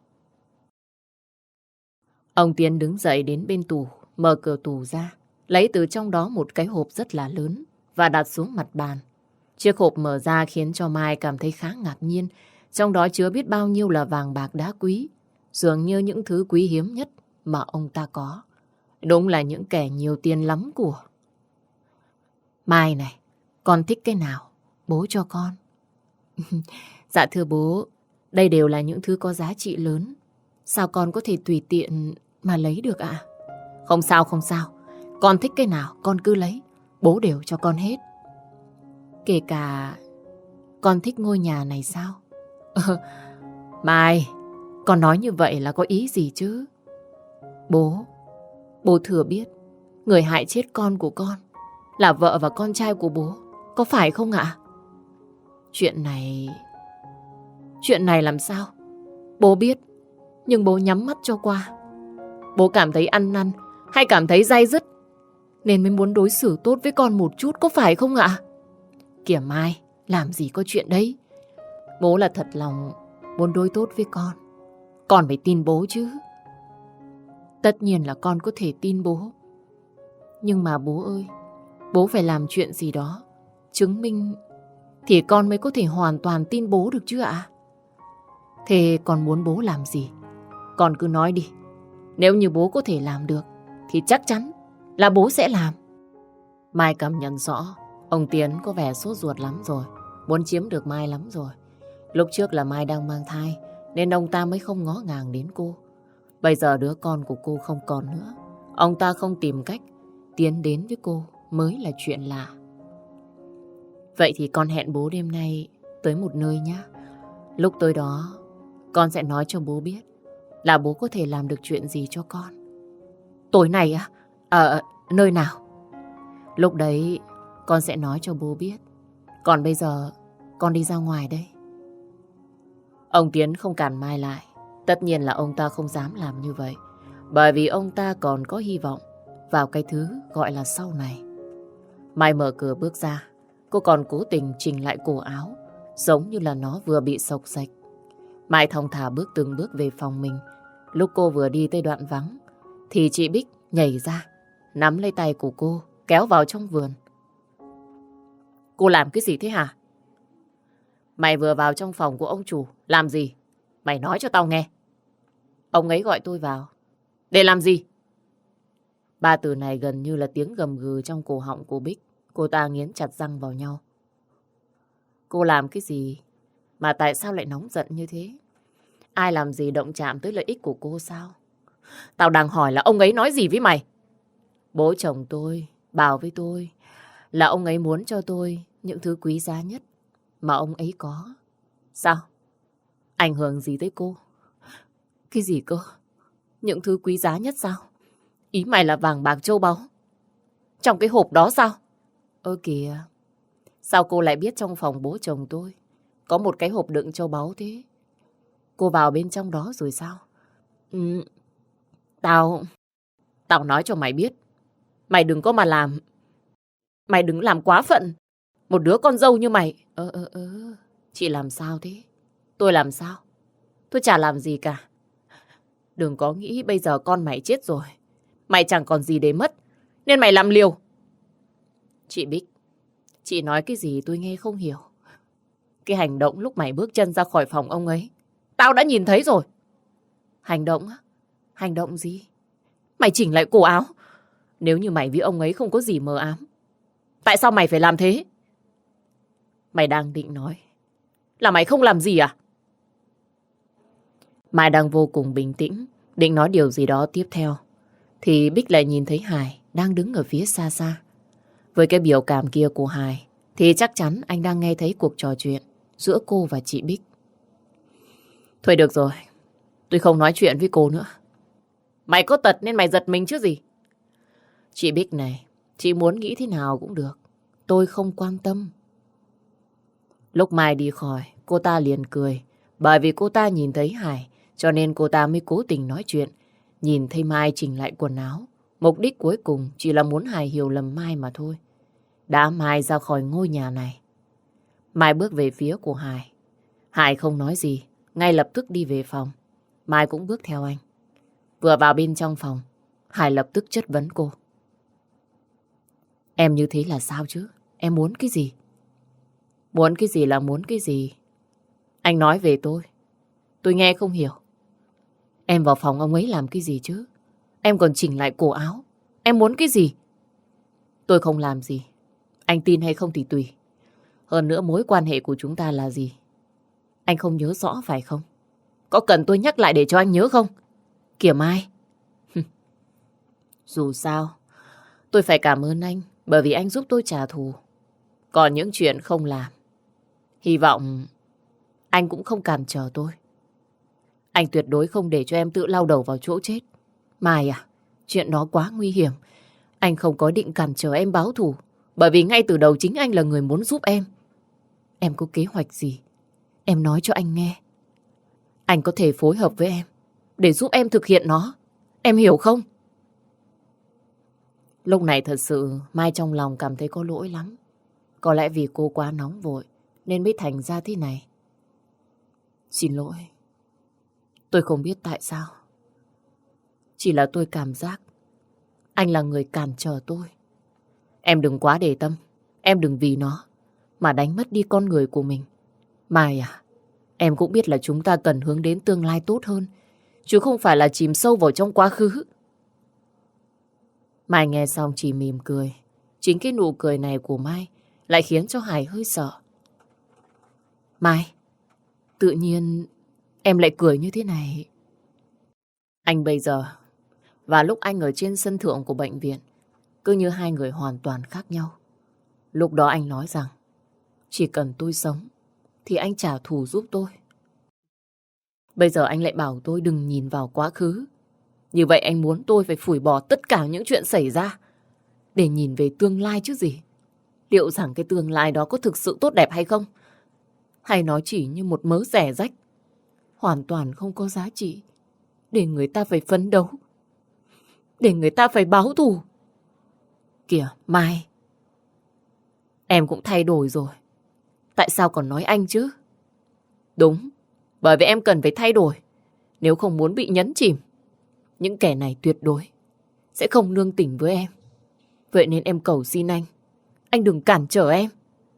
Ông Tiến đứng dậy đến bên tủ, mở cửa tủ ra, lấy từ trong đó một cái hộp rất là lớn và đặt xuống mặt bàn. Chiếc hộp mở ra khiến cho Mai cảm thấy khá ngạc nhiên. Trong đó chứa biết bao nhiêu là vàng bạc đá quý, dường như những thứ quý hiếm nhất mà ông ta có. Đúng là những kẻ nhiều tiền lắm của. Mai này, con thích cái nào? Bố cho con. Dạ thưa bố, đây đều là những thứ có giá trị lớn. Sao con có thể tùy tiện mà lấy được ạ? Không sao, không sao. Con thích cái nào, con cứ lấy. Bố đều cho con hết. Kể cả con thích ngôi nhà này sao? Mai, con nói như vậy là có ý gì chứ? Bố thừa biết người hại chết con của con là vợ và con trai của bố, có phải không ạ? Chuyện này làm sao? Bố biết, nhưng bố nhắm mắt cho qua. Bố cảm thấy ăn năn hay cảm thấy day dứt nên mới muốn đối xử tốt với con một chút, có phải không ạ? Kìa Mai, làm gì có chuyện đấy. Bố là thật lòng muốn đối tốt với con phải tin bố chứ. Tất nhiên là con có thể tin bố. Nhưng mà bố ơi, bố phải làm chuyện gì đó chứng minh thì con mới có thể hoàn toàn tin bố được chứ ạ. Thế con muốn bố làm gì? Con cứ nói đi. Nếu như bố có thể làm được thì chắc chắn là bố sẽ làm. Mai cảm nhận rõ ông Tiến có vẻ sốt ruột lắm rồi, muốn chiếm được Mai lắm rồi. Lúc trước là Mai đang mang thai nên ông ta mới không ngó ngàng đến cô. Bây giờ đứa con của cô không còn nữa, ông ta không tìm cách tiến đến với cô mới là chuyện lạ. Vậy thì con hẹn bố đêm nay tới một nơi nhé. Lúc tới đó con sẽ nói cho bố biết là bố có thể làm được chuyện gì cho con. Tối nay á? Nơi nào? Lúc đấy con sẽ nói cho bố biết. Còn bây giờ con đi ra ngoài đây. Ông Tiến không cản Mai lại. Tất nhiên là ông ta không dám làm như vậy, bởi vì ông ta còn có hy vọng vào cái thứ gọi là sau này. Mai mở cửa bước ra. Cô còn cố tình chỉnh lại cổ áo, giống như là nó vừa bị xộc xệch. Mai thong thả bước từng bước về phòng mình. Lúc cô vừa đi tới đoạn vắng thì chị Bích nhảy ra, nắm lấy tay của cô, kéo vào trong vườn. Cô làm cái gì thế hả? Mày vừa vào trong phòng của ông chủ, làm gì? Mày nói cho tao nghe. Ông ấy gọi tôi vào. Để làm gì? Ba từ này gần như là tiếng gầm gừ trong cổ họng của Bích. Cô ta nghiến chặt răng vào nhau. Cô làm cái gì mà tại sao lại nóng giận như thế? Ai làm gì động chạm tới lợi ích của cô sao? Tao đang hỏi là ông ấy nói gì với mày? Bố chồng tôi bảo với tôi là ông ấy muốn cho tôi những thứ quý giá nhất mà ông ấy có. Sao? Ảnh hưởng gì tới cô? Cái gì cơ? Những thứ quý giá nhất sao? Ý mày là vàng bạc châu báu? Trong cái hộp đó sao? Ơ kìa, sao cô lại biết trong phòng bố chồng tôi có một cái hộp đựng châu báu thế? Cô vào bên trong đó rồi sao? Ừ, tao nói cho mày biết. Mày đừng có mà làm. Mày đừng làm quá phận. Một đứa con dâu như mày. Chị làm sao thế? Tôi làm sao? Tôi chả làm gì cả. Đừng có nghĩ bây giờ con mày chết rồi, mày chẳng còn gì để mất, nên mày làm liều. Chị Bích, chị nói cái gì tôi nghe không hiểu. Cái hành động lúc mày bước chân ra khỏi phòng ông ấy, tao đã nhìn thấy rồi. Hành động á? Hành động gì? Mày chỉnh lại cổ áo. Nếu như mày với ông ấy không có gì mờ ám, tại sao mày phải làm thế? Mày đang định nói là mày không làm gì à? Mai đang vô cùng bình tĩnh, định nói điều gì đó tiếp theo, thì Bích lại nhìn thấy Hải đang đứng ở phía xa xa. Với cái biểu cảm kia của Hải, thì chắc chắn anh đang nghe thấy cuộc trò chuyện giữa cô và chị Bích. Thôi được rồi, tôi không nói chuyện với cô nữa. Mày có tật nên mày giật mình chứ gì. Chị Bích này, chị muốn nghĩ thế nào cũng được, tôi không quan tâm. Lúc Mai đi khỏi, cô ta liền cười. Bởi vì cô ta nhìn thấy Hải, cho nên cô ta mới cố tình nói chuyện. Nhìn thấy Mai chỉnh lại quần áo, mục đích cuối cùng chỉ là muốn Hải hiểu lầm Mai mà thôi. Đã Mai ra khỏi ngôi nhà này. Mai bước về phía của Hải. Hải không nói gì, ngay lập tức đi về phòng. Mai cũng bước theo anh. Vừa vào bên trong phòng, Hải lập tức chất vấn cô. Em như thế là sao chứ? Em muốn cái gì? Muốn cái gì là muốn cái gì? Anh nói về tôi nghe không hiểu. Em vào phòng ông ấy làm cái gì chứ? Em còn chỉnh lại cổ áo. Em muốn cái gì? Tôi không làm gì. Anh tin hay không thì tùy. Hơn nữa mối quan hệ của chúng ta là gì? Anh không nhớ rõ phải không? Có cần tôi nhắc lại để cho anh nhớ không? Kìa Mai. Dù sao, tôi phải cảm ơn anh bởi vì anh giúp tôi trả thù. Còn những chuyện không làm, hy vọng anh cũng không cản trở tôi. Anh tuyệt đối không để cho em tự lao đầu vào chỗ chết. Mai à, chuyện đó quá nguy hiểm. Anh không có định cản trở em báo thù, bởi vì ngay từ đầu chính anh là người muốn giúp em. Em có kế hoạch gì? Em nói cho anh nghe. Anh có thể phối hợp với em để giúp em thực hiện nó. Em hiểu không? Lúc này thật sự Mai trong lòng cảm thấy có lỗi lắm. Có lẽ vì cô quá nóng vội nên mới thành ra thế này. Xin lỗi. Tôi không biết tại sao. Chỉ là tôi cảm giác anh là người cản trở tôi. Em đừng quá để tâm. Em đừng vì nó mà đánh mất đi con người của mình. Mai à, em cũng biết là chúng ta cần hướng đến tương lai tốt hơn, chứ không phải là chìm sâu vào trong quá khứ. Mai nghe xong chỉ mỉm cười. Chính cái nụ cười này của Mai lại khiến cho Hải hơi sợ. Mai, tự nhiên em lại cười như thế này. Anh bây giờ và lúc anh ở trên sân thượng của bệnh viện cứ như hai người hoàn toàn khác nhau. Lúc đó anh nói rằng chỉ cần tôi sống thì anh trả thù giúp tôi. Bây giờ anh lại bảo tôi đừng nhìn vào quá khứ. Như vậy anh muốn tôi phải phủi bỏ tất cả những chuyện xảy ra để nhìn về tương lai chứ gì. Liệu rằng cái tương lai đó có thực sự tốt đẹp hay không? Hay nó chỉ như một mớ rẻ rách, hoàn toàn không có giá trị để người ta phải phấn đấu, để người ta phải báo thù. Kìa, Mai, em cũng thay đổi rồi. Tại sao còn nói anh chứ? Đúng, bởi vì em cần phải thay đổi. Nếu không muốn bị nhấn chìm, những kẻ này tuyệt đối sẽ không nương tình với em. Vậy nên em cầu xin anh đừng cản trở em.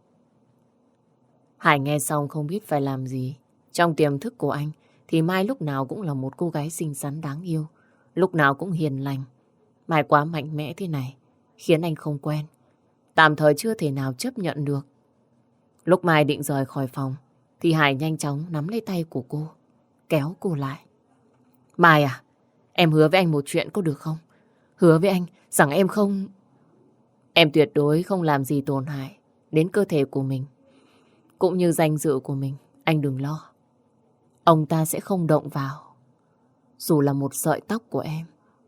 Hải nghe xong không biết phải làm gì. Trong tiềm thức của anh thì Mai lúc nào cũng là một cô gái xinh xắn đáng yêu, lúc nào cũng hiền lành. Mai quá mạnh mẽ thế này khiến anh không quen, tạm thời chưa thể nào chấp nhận được. Lúc Mai định rời khỏi phòng thì Hải nhanh chóng nắm lấy tay của cô, kéo cô lại. Mai à, em hứa với anh một chuyện có được không? Hứa với anh rằng em không... Em tuyệt đối không làm gì tổn hại đến cơ thể của mình, cũng như danh dự của mình. Anh đừng lo. Ông ta sẽ không động vào, dù là một sợi tóc của em.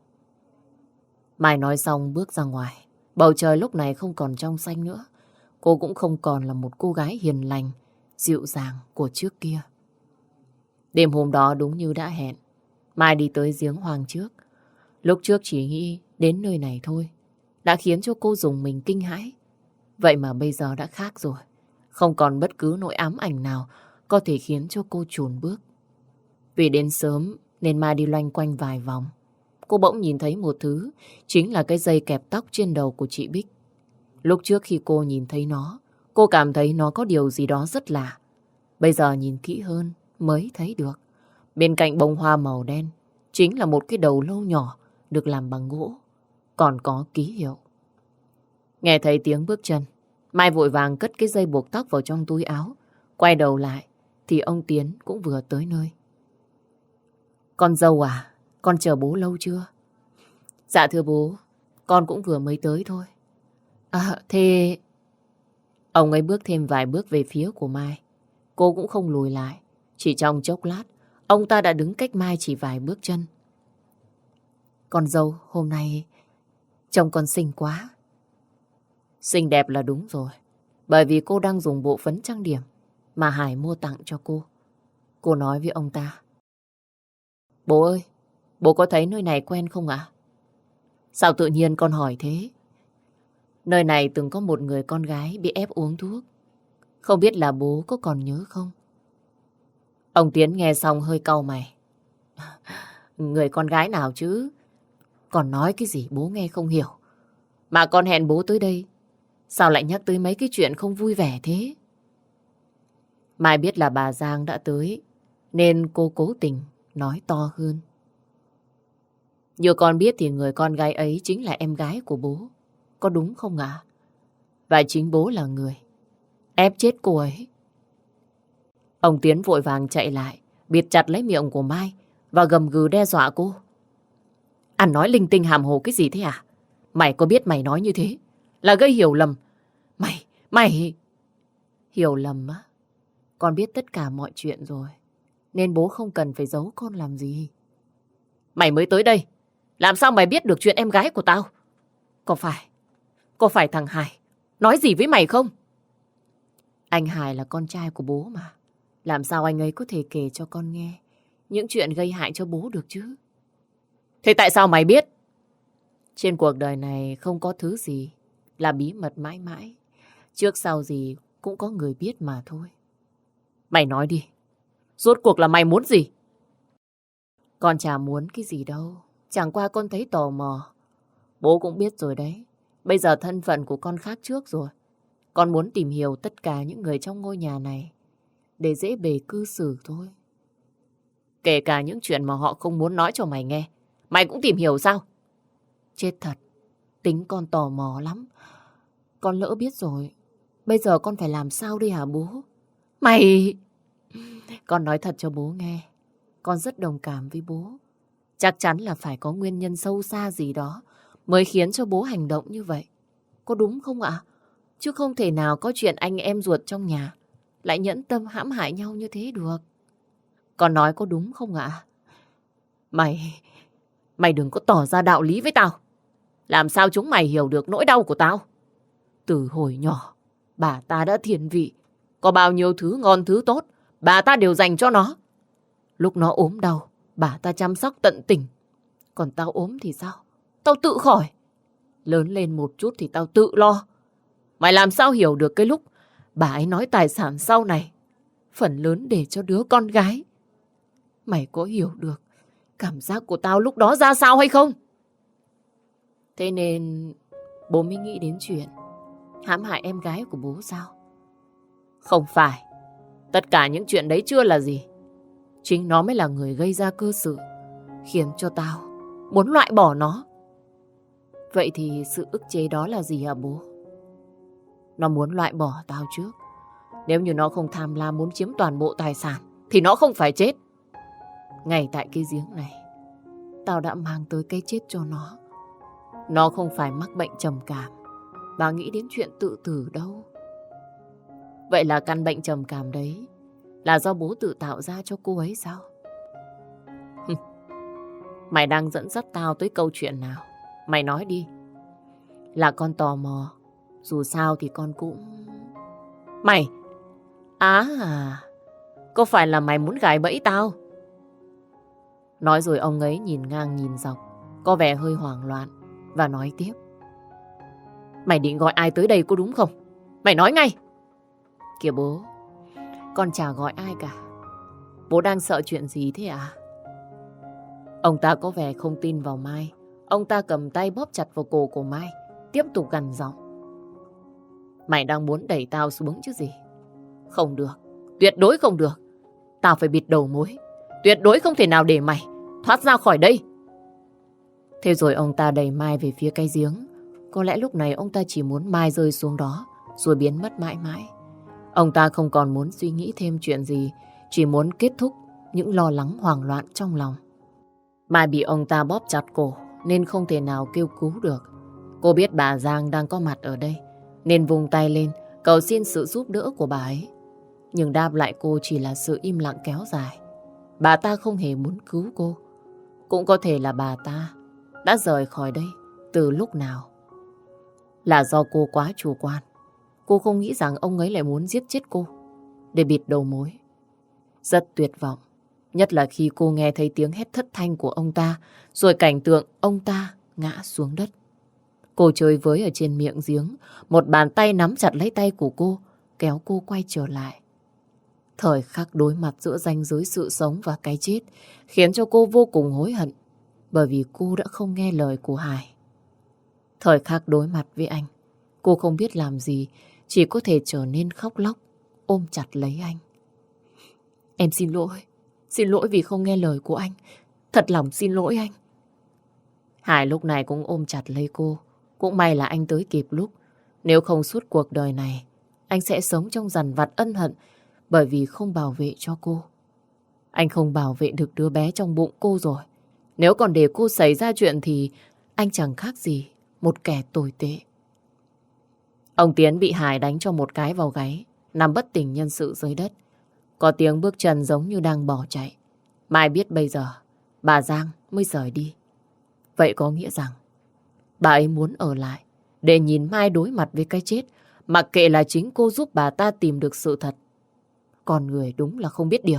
Mai nói xong bước ra ngoài. Bầu trời lúc này không còn trong xanh nữa. Cô cũng không còn là một cô gái hiền lành, dịu dàng của trước kia. Đêm hôm đó đúng như đã hẹn, Mai đi tới giếng hoang trước. Lúc trước chỉ nghĩ đến nơi này thôi đã khiến cho cô rùng mình kinh hãi. Vậy mà bây giờ đã khác rồi. Không còn bất cứ nỗi ám ảnh nào có thể khiến cho cô chùn bước. Vì đến sớm nên Mai đi loanh quanh vài vòng. Cô bỗng nhìn thấy một thứ, chính là cái dây kẹp tóc trên đầu của chị Bích. Lúc trước khi cô nhìn thấy nó, cô cảm thấy nó có điều gì đó rất lạ. Bây giờ nhìn kỹ hơn mới thấy được. Bên cạnh bông hoa màu đen chính là một cái đầu lâu nhỏ được làm bằng gỗ, còn có ký hiệu. Nghe thấy tiếng bước chân, Mai vội vàng cất cái dây buộc tóc vào trong túi áo. Quay đầu lại thì ông Tiến cũng vừa tới nơi. Con dâu à, con chờ bố lâu chưa? Dạ thưa bố, con cũng vừa mới tới thôi. À, thế... Ông ấy bước thêm vài bước về phía của Mai. Cô cũng không lùi lại. Chỉ trong chốc lát, ông ta đã đứng cách Mai chỉ vài bước chân. Con dâu, hôm nay trông con xinh quá. Xinh đẹp là đúng rồi. Bởi vì cô đang dùng bộ phấn trang điểm mà Hải mua tặng cho cô. Cô nói với ông ta. Bố ơi, bố có thấy nơi này quen không ạ? Sao tự nhiên con hỏi thế? Nơi này từng có một người con gái bị ép uống thuốc. Không biết là bố có còn nhớ không? Ông Tiến nghe xong hơi cau mày. Người con gái nào chứ? Còn nói cái gì bố nghe không hiểu. Mà con hẹn bố tới đây, sao lại nhắc tới mấy cái chuyện không vui vẻ thế? Mai biết là bà Giang đã tới, nên cô cố tình nói to hơn. Như con biết thì người con gái ấy chính là em gái của bố. Có đúng không ạ? Và chính bố là người ép chết cô ấy. Ông Tiến vội vàng chạy lại, bịt chặt lấy miệng của Mai và gầm gừ đe dọa cô. Anh nói linh tinh hàm hồ cái gì thế à? Mày có biết mày nói như thế là gây hiểu lầm. Mày... Hiểu lầm á? Con biết tất cả mọi chuyện rồi, nên bố không cần phải giấu con làm gì. Mày mới tới đây, làm sao mày biết được chuyện em gái của tao? Có phải thằng Hải nói gì với mày không? Anh Hải là con trai của bố mà. Làm sao anh ấy có thể kể cho con nghe những chuyện gây hại cho bố được chứ? Thế tại sao mày biết? Trên cuộc đời này không có thứ gì là bí mật mãi mãi. Trước sau gì cũng có người biết mà thôi. Mày nói đi. Rốt cuộc là mày muốn gì? Con chả muốn cái gì đâu. Chẳng qua con thấy tò mò. Bố cũng biết rồi đấy. Bây giờ thân phận của con khác trước rồi. Con muốn tìm hiểu tất cả những người trong ngôi nhà này để dễ bề cư xử thôi. Kể cả những chuyện mà họ không muốn nói cho mày nghe. Mày cũng tìm hiểu sao? Chết thật. Tính con tò mò lắm. Con lỡ biết rồi. Bây giờ con phải làm sao đây hả bố? Mày... Con nói thật cho bố nghe. Con rất đồng cảm với bố. Chắc chắn là phải có nguyên nhân sâu xa gì đó mới khiến cho bố hành động như vậy. Có đúng không ạ? Chứ không thể nào có chuyện anh em ruột trong nhà lại nhẫn tâm hãm hại nhau như thế được. Con nói có đúng không ạ? Mày đừng có tỏ ra đạo lý với tao. Làm sao chúng mày hiểu được nỗi đau của tao? Từ hồi nhỏ, bà ta đã thiền vị. Có bao nhiêu thứ ngon thứ tốt, bà ta đều dành cho nó. Lúc nó ốm đau, bà ta chăm sóc tận tình. Còn tao ốm thì sao? Tao tự khỏi. Lớn lên một chút thì tao tự lo. Mày làm sao hiểu được cái lúc bà ấy nói tài sản sau này phần lớn để cho đứa con gái? Mày có hiểu được cảm giác của tao lúc đó ra sao hay không? Thế nên bố mới nghĩ đến chuyện hãm hại em gái của bố sao? Không phải. Tất cả những chuyện đấy chưa là gì. Chính nó mới là người gây ra cơ sự khiến cho tao muốn loại bỏ nó. Vậy thì sự ức chế đó là gì hả bố? Nó muốn loại bỏ tao trước. Nếu như nó không tham lam muốn chiếm toàn bộ tài sản thì nó không phải chết. Ngay tại cái giếng này, tao đã mang tới cái chết cho nó. Nó không phải mắc bệnh trầm cảm và nghĩ đến chuyện tự tử đâu. Vậy là căn bệnh trầm cảm đấy là do bố tự tạo ra cho cô ấy sao? Mày đang dẫn dắt tao tới câu chuyện nào? Mày nói đi. Là con tò mò. Dù sao thì con cũng... Mày! Có phải là mày muốn gài bẫy tao? Nói rồi ông ấy nhìn ngang nhìn dọc, có vẻ hơi hoảng loạn và nói tiếp. Mày định gọi ai tới đây có đúng không? Mày nói ngay! Kìa bố, con chả gọi ai cả. Bố đang sợ chuyện gì thế à? Ông ta có vẻ không tin vào Mai. Ông ta cầm tay bóp chặt vào cổ của Mai, tiếp tục gằn giọng. Mày đang muốn đẩy tao xuống chứ gì? Không được, tuyệt đối không được. Tao phải bịt đầu mối. Tuyệt đối không thể nào để mày thoát ra khỏi đây. Thế rồi ông ta đẩy Mai về phía cái giếng. Có lẽ lúc này ông ta chỉ muốn Mai rơi xuống đó rồi biến mất mãi mãi. Ông ta không còn muốn suy nghĩ thêm chuyện gì, chỉ muốn kết thúc những lo lắng hoảng loạn trong lòng. Mai bị ông ta bóp chặt cổ nên không thể nào kêu cứu được. Cô biết bà Giang đang có mặt ở đây nên vùng tay lên cầu xin sự giúp đỡ của bà ấy. Nhưng đáp lại cô chỉ là sự im lặng kéo dài. Bà ta không hề muốn cứu cô. Cũng có thể là bà ta đã rời khỏi đây từ lúc nào. Là do cô quá chủ quan. Cô không nghĩ rằng ông ấy lại muốn giết chết cô để bịt đầu mối. Rất tuyệt vọng, nhất là khi cô nghe thấy tiếng hét thất thanh của ông ta, rồi cảnh tượng ông ta ngã xuống đất. Cô chơi với ở trên miệng giếng, một bàn tay nắm chặt lấy tay của cô, kéo cô quay trở lại. Thời khắc đối mặt giữa ranh giới sự sống và cái chết khiến cho cô vô cùng hối hận, bởi vì cô đã không nghe lời của Hải. Thời khắc đối mặt với anh, cô không biết làm gì, chỉ có thể trở nên khóc lóc, ôm chặt lấy anh. Em xin lỗi vì không nghe lời của anh, thật lòng xin lỗi anh. Hải lúc này cũng ôm chặt lấy cô, cũng may là anh tới kịp lúc. Nếu không suốt cuộc đời này, anh sẽ sống trong dằn vặt ân hận bởi vì không bảo vệ cho cô. Anh không bảo vệ được đứa bé trong bụng cô rồi. Nếu còn để cô xảy ra chuyện thì anh chẳng khác gì một kẻ tồi tệ. Ông Tiến bị Hải đánh cho một cái vào gáy, nằm bất tỉnh nhân sự dưới đất. Có tiếng bước chân giống như đang bỏ chạy. Mai biết bây giờ bà Giang mới rời đi. Vậy có nghĩa rằng bà ấy muốn ở lại để nhìn Mai đối mặt với cái chết, mặc kệ là chính cô giúp bà ta tìm được sự thật. Con người đúng là không biết điều.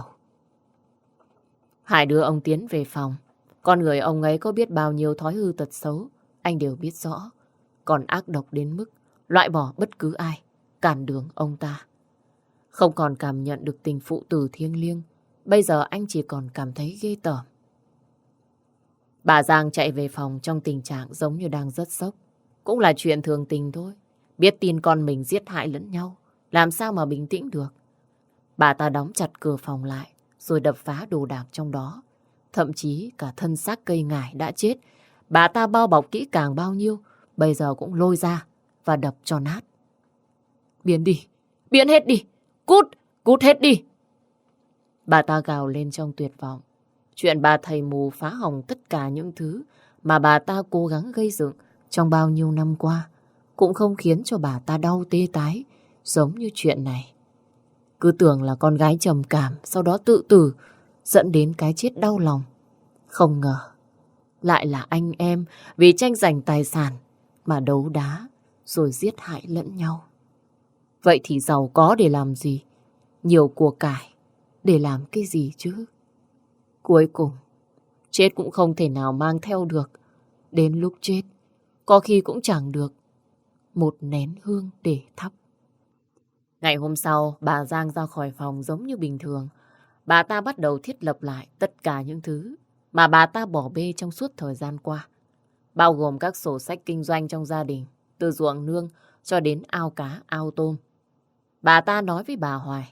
Hải đưa ông Tiến về phòng. Con người ông ấy có biết bao nhiêu thói hư tật xấu, anh đều biết rõ. Còn ác độc đến mức loại bỏ bất cứ ai cản đường ông ta. Không còn cảm nhận được tình phụ tử thiêng liêng bây giờ anh chỉ còn cảm thấy ghê tởm. Bà Giang chạy về phòng trong tình trạng giống như đang rất sốc. Cũng là chuyện thường tình thôi. Biết tin con mình giết hại lẫn nhau, làm sao mà bình tĩnh được. Bà ta đóng chặt cửa phòng lại, rồi đập phá đồ đạc trong đó. Thậm chí cả thân xác cây ngải đã chết, bà ta bao bọc kỹ càng bao nhiêu, bây giờ cũng lôi ra và đập cho nát. Biến đi, biến hết đi, cút, cút hết đi. Bà ta gào lên trong tuyệt vọng. Chuyện bà thầy mù phá hỏng tất cả những thứ mà bà ta cố gắng gây dựng trong bao nhiêu năm qua cũng không khiến cho bà ta đau tê tái giống như chuyện này. Cứ tưởng là con gái trầm cảm, sau đó tự tử, dẫn đến cái chết đau lòng. Không ngờ, lại là anh em vì tranh giành tài sản mà đấu đá rồi giết hại lẫn nhau. Vậy thì giàu có để làm gì? Nhiều của cải để làm cái gì chứ? Cuối cùng, chết cũng không thể nào mang theo được. Đến lúc chết, có khi cũng chẳng được một nén hương để thắp. Ngày hôm sau, bà Giang ra khỏi phòng giống như bình thường. Bà ta bắt đầu thiết lập lại tất cả những thứ mà bà ta bỏ bê trong suốt thời gian qua. Bao gồm các sổ sách kinh doanh trong gia đình, từ ruộng nương cho đến ao cá, ao tôm. Bà ta nói với bà Hoài: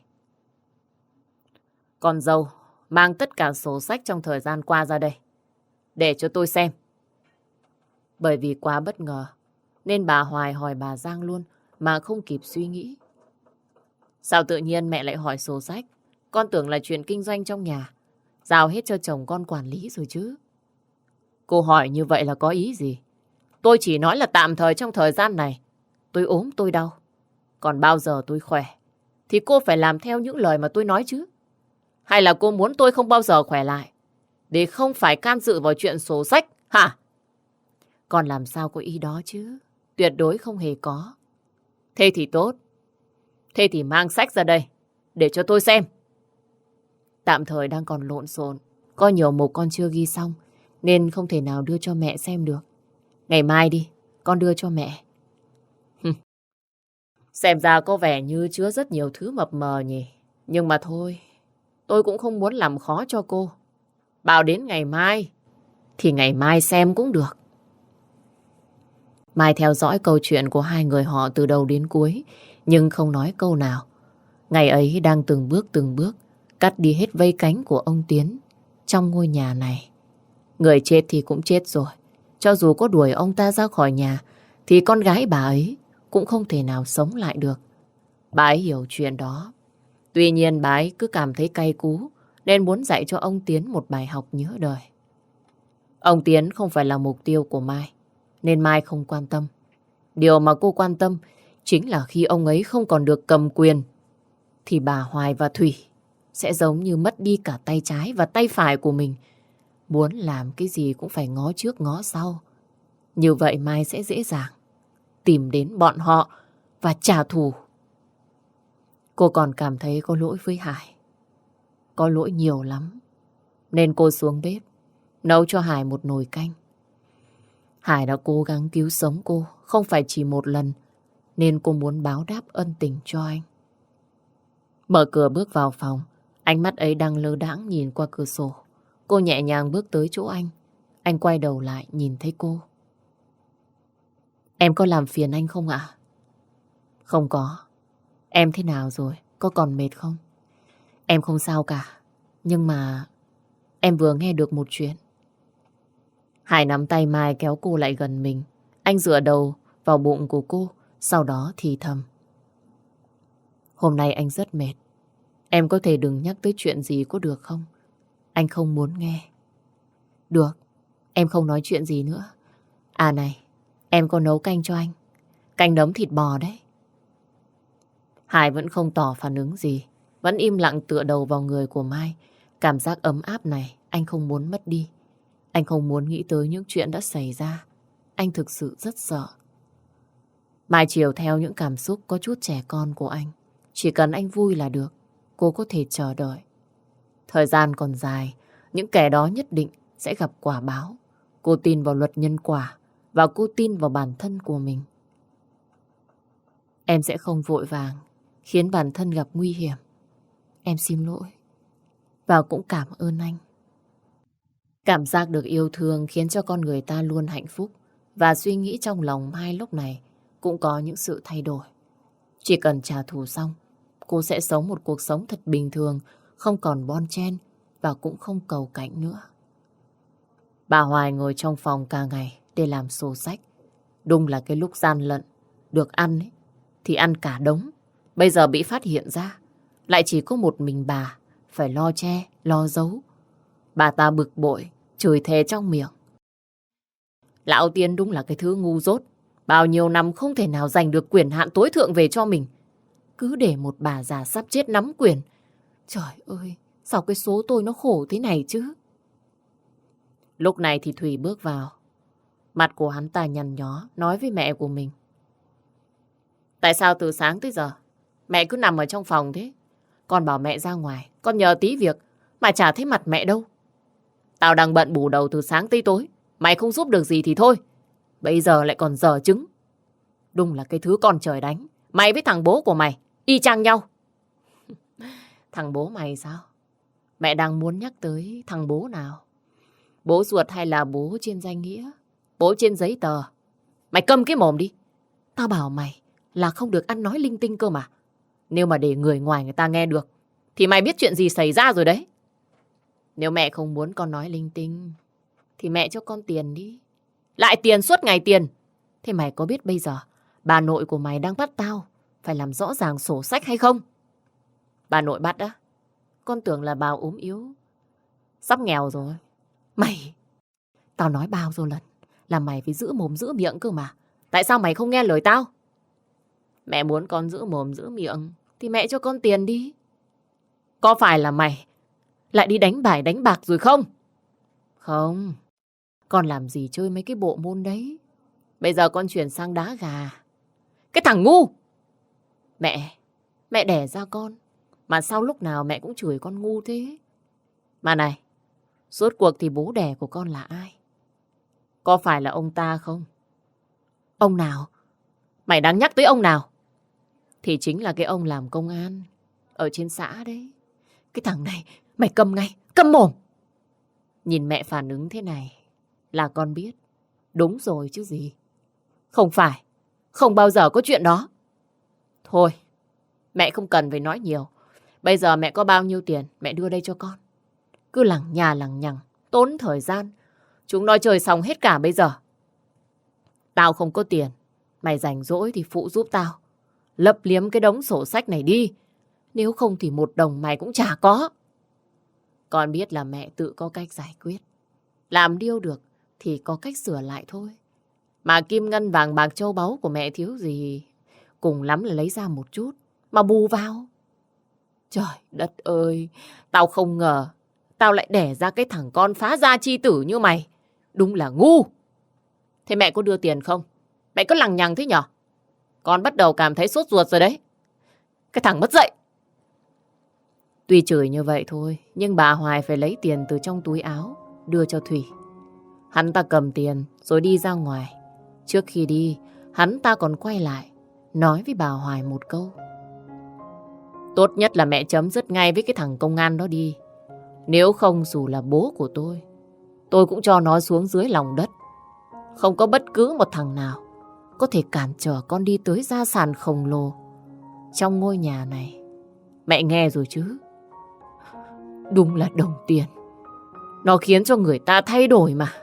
"Con dâu, mang tất cả sổ sách trong thời gian qua ra đây, để cho tôi xem." Bởi vì quá bất ngờ, nên bà Hoài hỏi bà Giang luôn mà không kịp suy nghĩ. "Sao tự nhiên mẹ lại hỏi sổ sách? Con tưởng là chuyện kinh doanh trong nhà, giao hết cho chồng con quản lý rồi chứ." "Cô hỏi như vậy là có ý gì? Tôi chỉ nói là tạm thời trong thời gian này tôi ốm tôi đau. Còn bao giờ tôi khỏe thì cô phải làm theo những lời mà tôi nói chứ. Hay là cô muốn tôi không bao giờ khỏe lại để không phải can dự vào chuyện sổ sách hả?" "Còn làm sao có ý đó chứ? Tuyệt đối không hề có." "Thế thì tốt. Thế thì mang sách ra đây để cho tôi xem." Tạm thời đang còn lộn xộn, có nhiều mục con chưa ghi xong nên không thể nào đưa cho mẹ xem được. "Ngày mai đi, con đưa cho mẹ." Xem ra có vẻ như chứa rất nhiều thứ mập mờ nhỉ. Nhưng mà thôi, tôi cũng không muốn làm khó cho cô. Bảo đến ngày mai thì ngày mai xem cũng được. Mai theo dõi câu chuyện của hai người họ từ đầu đến cuối, nhưng không nói câu nào. Ngày ấy đang từng bước cắt đi hết vây cánh của ông Tiến trong ngôi nhà này. Người chết thì cũng chết rồi. Cho dù có đuổi ông ta ra khỏi nhà thì con gái bà ấy cũng không thể nào sống lại được. Bà ấy hiểu chuyện đó. Tuy nhiên bà ấy cứ cảm thấy cay cú nên muốn dạy cho ông Tiến một bài học nhớ đời. Ông Tiến không phải là mục tiêu của Mai, nên Mai không quan tâm. Điều mà cô quan tâm chính là khi ông ấy không còn được cầm quyền thì bà Hoài và Thủy sẽ giống như mất đi cả tay trái và tay phải của mình. Muốn làm cái gì cũng phải ngó trước ngó sau. Như vậy Mai sẽ dễ dàng tìm đến bọn họ và trả thù. Cô còn cảm thấy có lỗi với Hải. Có lỗi nhiều lắm. Nên cô xuống bếp nấu cho Hải một nồi canh. Hải đã cố gắng cứu sống cô không phải chỉ một lần, nên cô muốn báo đáp ân tình cho anh. Mở cửa bước vào phòng, ánh mắt ấy đang lơ đãng nhìn qua cửa sổ. Cô nhẹ nhàng bước tới chỗ anh. Anh quay đầu lại nhìn thấy cô. "Em có làm phiền anh không ạ?" "Không có. Em thế nào rồi? Có còn mệt không?" "Em không sao cả. Nhưng mà em vừa nghe được một chuyện." Hải nắm tay Mai kéo cô lại gần mình. Anh dựa đầu vào bụng của cô, sau đó thì thầm: "Hôm nay anh rất mệt. Em có thể đừng nhắc tới chuyện gì có được không? Anh không muốn nghe." "Được, em không nói chuyện gì nữa. À này, em có nấu canh cho anh. Canh nấm thịt bò đấy." Hải vẫn không tỏ phản ứng gì, vẫn im lặng tựa đầu vào người của Mai. Cảm giác ấm áp này anh không muốn mất đi. Anh không muốn nghĩ tới những chuyện đã xảy ra. Anh thực sự rất sợ. Mai chiều theo những cảm xúc có chút trẻ con của anh. Chỉ cần anh vui là được, cô có thể chờ đợi. Thời gian còn dài, những kẻ đó nhất định sẽ gặp quả báo. Cô tin vào luật nhân quả và cô tin vào bản thân của mình. Em sẽ không vội vàng khiến bản thân gặp nguy hiểm. Em xin lỗi." và cũng cảm ơn anh. Cảm giác được yêu thương khiến cho con người ta luôn hạnh phúc và suy nghĩ trong lòng Mai lúc này cũng có những sự thay đổi. Chỉ cần trả thù xong, cô sẽ sống một cuộc sống thật bình thường, không còn bon chen và cũng không cầu cạnh nữa. Bà Hoài ngồi trong phòng cả ngày để làm sổ sách. Đúng là cái lúc gian lận, được ăn ấy, thì ăn cả đống. Bây giờ bị phát hiện ra, lại chỉ có một mình bà, phải lo che, lo giấu. Bà ta bực bội, chửi thề trong miệng. Lão Tiến đúng là cái thứ ngu dốt. Bao nhiêu năm không thể nào giành được quyền hạn tối thượng về cho mình. Cứ để một bà già sắp chết nắm quyền. Trời ơi, sao cái số tôi nó khổ thế này chứ? Lúc này thì Thủy bước vào. Mặt của hắn ta nhăn nhó, nói với mẹ của mình. Tại sao từ sáng tới giờ mẹ cứ nằm ở trong phòng thế? Con bảo mẹ ra ngoài, con nhờ tí việc mà chả thấy mặt mẹ đâu. Tao đang bận bù đầu từ sáng tới tối, mày không giúp được gì thì thôi. Bây giờ lại còn dở chứng. Đúng là cái thứ con trời đánh. Mày với thằng bố của mày y chang nhau. Thằng bố mày sao? Mẹ đang muốn nhắc tới thằng bố nào? Bố ruột hay là bố trên danh nghĩa? Bố trên giấy tờ? Mày câm cái mồm đi. Tao bảo mày là không được ăn nói linh tinh cơ mà. Nếu mà để người ngoài người ta nghe được thì mày biết chuyện gì xảy ra rồi đấy. Nếu mẹ không muốn con nói linh tinh thì mẹ cho con tiền đi. Lại tiền suốt ngày tiền. Thế mày có biết bây giờ bà nội của mày đang bắt tao phải làm rõ ràng sổ sách hay không? Bà nội bắt á? Con tưởng là bà ốm yếu, sắp nghèo rồi. Mày, tao nói bao nhiêu lần là mày phải giữ mồm giữ miệng cơ mà. Tại sao mày không nghe lời tao? Mẹ muốn con giữ mồm giữ miệng thì mẹ cho con tiền đi. Có phải là mày lại đi đánh bài đánh bạc rồi không? Không, con làm gì chơi mấy cái bộ môn đấy. Bây giờ con chuyển sang đá gà. Cái thằng ngu! Mẹ đẻ ra con mà sao lúc nào mẹ cũng chửi con ngu thế? Mà này, rốt cuộc thì bố đẻ của con là ai? Có phải là ông ta không? Ông nào? Mày đang nhắc tới ông nào? Thì chính là cái ông làm công an ở trên xã đấy. Cái thằng này, mày câm ngay, câm mồm! Nhìn mẹ phản ứng thế này là con biết. Đúng rồi chứ gì. Không phải, không bao giờ có chuyện đó. Thôi, mẹ không cần phải nói nhiều. Bây giờ mẹ có bao nhiêu tiền, mẹ đưa đây cho con. Cứ lằng nhà lằng nhằng, tốn thời gian. Chúng nó chơi xong hết cả bây giờ. Tao không có tiền, mày rảnh rỗi thì phụ giúp tao. Lấp liếm cái đống sổ sách này đi. Nếu không thì một đồng mày cũng chả có. Con biết là mẹ tự có cách giải quyết. Làm điêu được thì có cách sửa lại thôi. Mà kim ngân vàng bạc châu báu của mẹ thiếu gì, cùng lắm là lấy ra một chút mà bù vào. Trời đất ơi, tao không ngờ tao lại đẻ ra cái thằng con phá gia chi tử như mày. Đúng là ngu. Thế mẹ có đưa tiền không? Mẹ cứ lằng nhằng thế nhở? Con bắt đầu cảm thấy sốt ruột rồi đấy. Cái thằng mất dạy. Tuy chửi như vậy thôi, nhưng bà Hoài phải lấy tiền từ trong túi áo đưa cho Thủy. Hắn ta cầm tiền rồi đi ra ngoài. Trước khi đi, hắn ta còn quay lại nói với bà Hoài một câu. Tốt nhất là mẹ chấm dứt ngay với cái thằng công an đó đi. Nếu không dù là bố của tôi cũng cho nó xuống dưới lòng đất. Không có bất cứ một thằng nào có thể cản trở con đi tới gia sản khổng lồ trong ngôi nhà này. Mẹ nghe rồi chứ? Đúng là đồng tiền, nó khiến cho người ta thay đổi mà.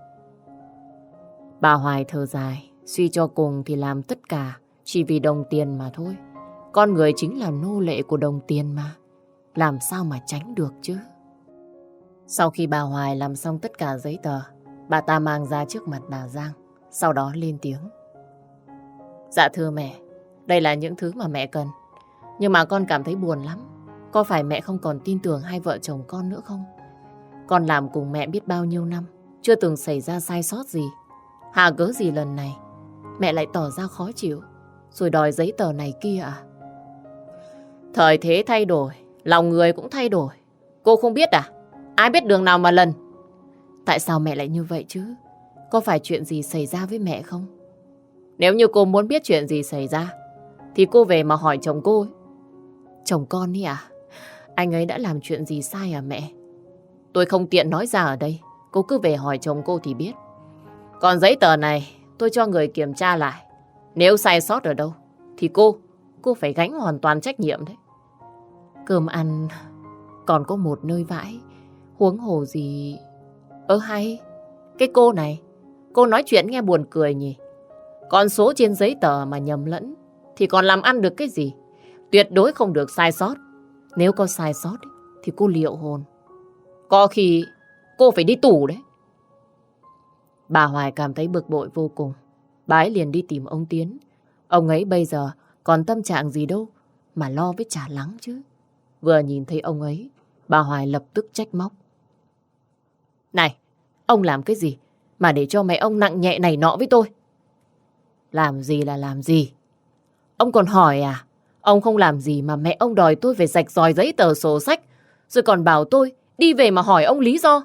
Bà Hoài thở dài, suy cho cùng thì làm tất cả chỉ vì đồng tiền mà thôi. Con người chính là nô lệ của đồng tiền mà. Làm sao mà tránh được chứ? Sau khi bà Hoài làm xong tất cả giấy tờ, bà ta mang ra trước mặt bà Giang, sau đó lên tiếng. Dạ thưa mẹ, đây là những thứ mà mẹ cần. Nhưng mà con cảm thấy buồn lắm. Có phải mẹ không còn tin tưởng hai vợ chồng con nữa không? Con làm cùng mẹ biết bao nhiêu năm, chưa từng xảy ra sai sót gì. Hà cớ gì lần này mẹ lại tỏ ra khó chịu, rồi đòi giấy tờ này kia à? Thời thế thay đổi, lòng người cũng thay đổi. Cô không biết à? Ai biết đường nào mà lần. Tại sao mẹ lại như vậy chứ? Có phải chuyện gì xảy ra với mẹ không? Nếu như cô muốn biết chuyện gì xảy ra thì cô về mà hỏi chồng cô ấy. Chồng con ấy à? Anh ấy đã làm chuyện gì sai à mẹ? Tôi không tiện nói ra ở đây. Cô cứ về hỏi chồng cô thì biết. Còn giấy tờ này tôi cho người kiểm tra lại. Nếu sai sót ở đâu thì cô phải gánh hoàn toàn trách nhiệm đấy. Cơm ăn còn có một nơi vãi. Huống hồ gì... hay, cái cô này, cô nói chuyện nghe buồn cười nhỉ. Con số trên giấy tờ mà nhầm lẫn thì còn làm ăn được cái gì? Tuyệt đối không được sai sót. Nếu có sai sót thì cô liệu hồn. Có khi cô phải đi tù đấy. Bà Hoài cảm thấy bực bội vô cùng. Bà ấy liền đi tìm ông Tiến. Ông ấy bây giờ còn tâm trạng gì đâu mà lo với Trà Lắng chứ. Vừa nhìn thấy ông ấy, bà Hoài lập tức trách móc. Này, ông làm cái gì mà để cho mẹ ông nặng nhẹ này nọ với tôi? Làm gì là làm gì? Ông còn hỏi à? Ông không làm gì mà mẹ ông đòi tôi phải rạch ròi giấy tờ sổ sách, rồi còn bảo tôi đi về mà hỏi ông lý do.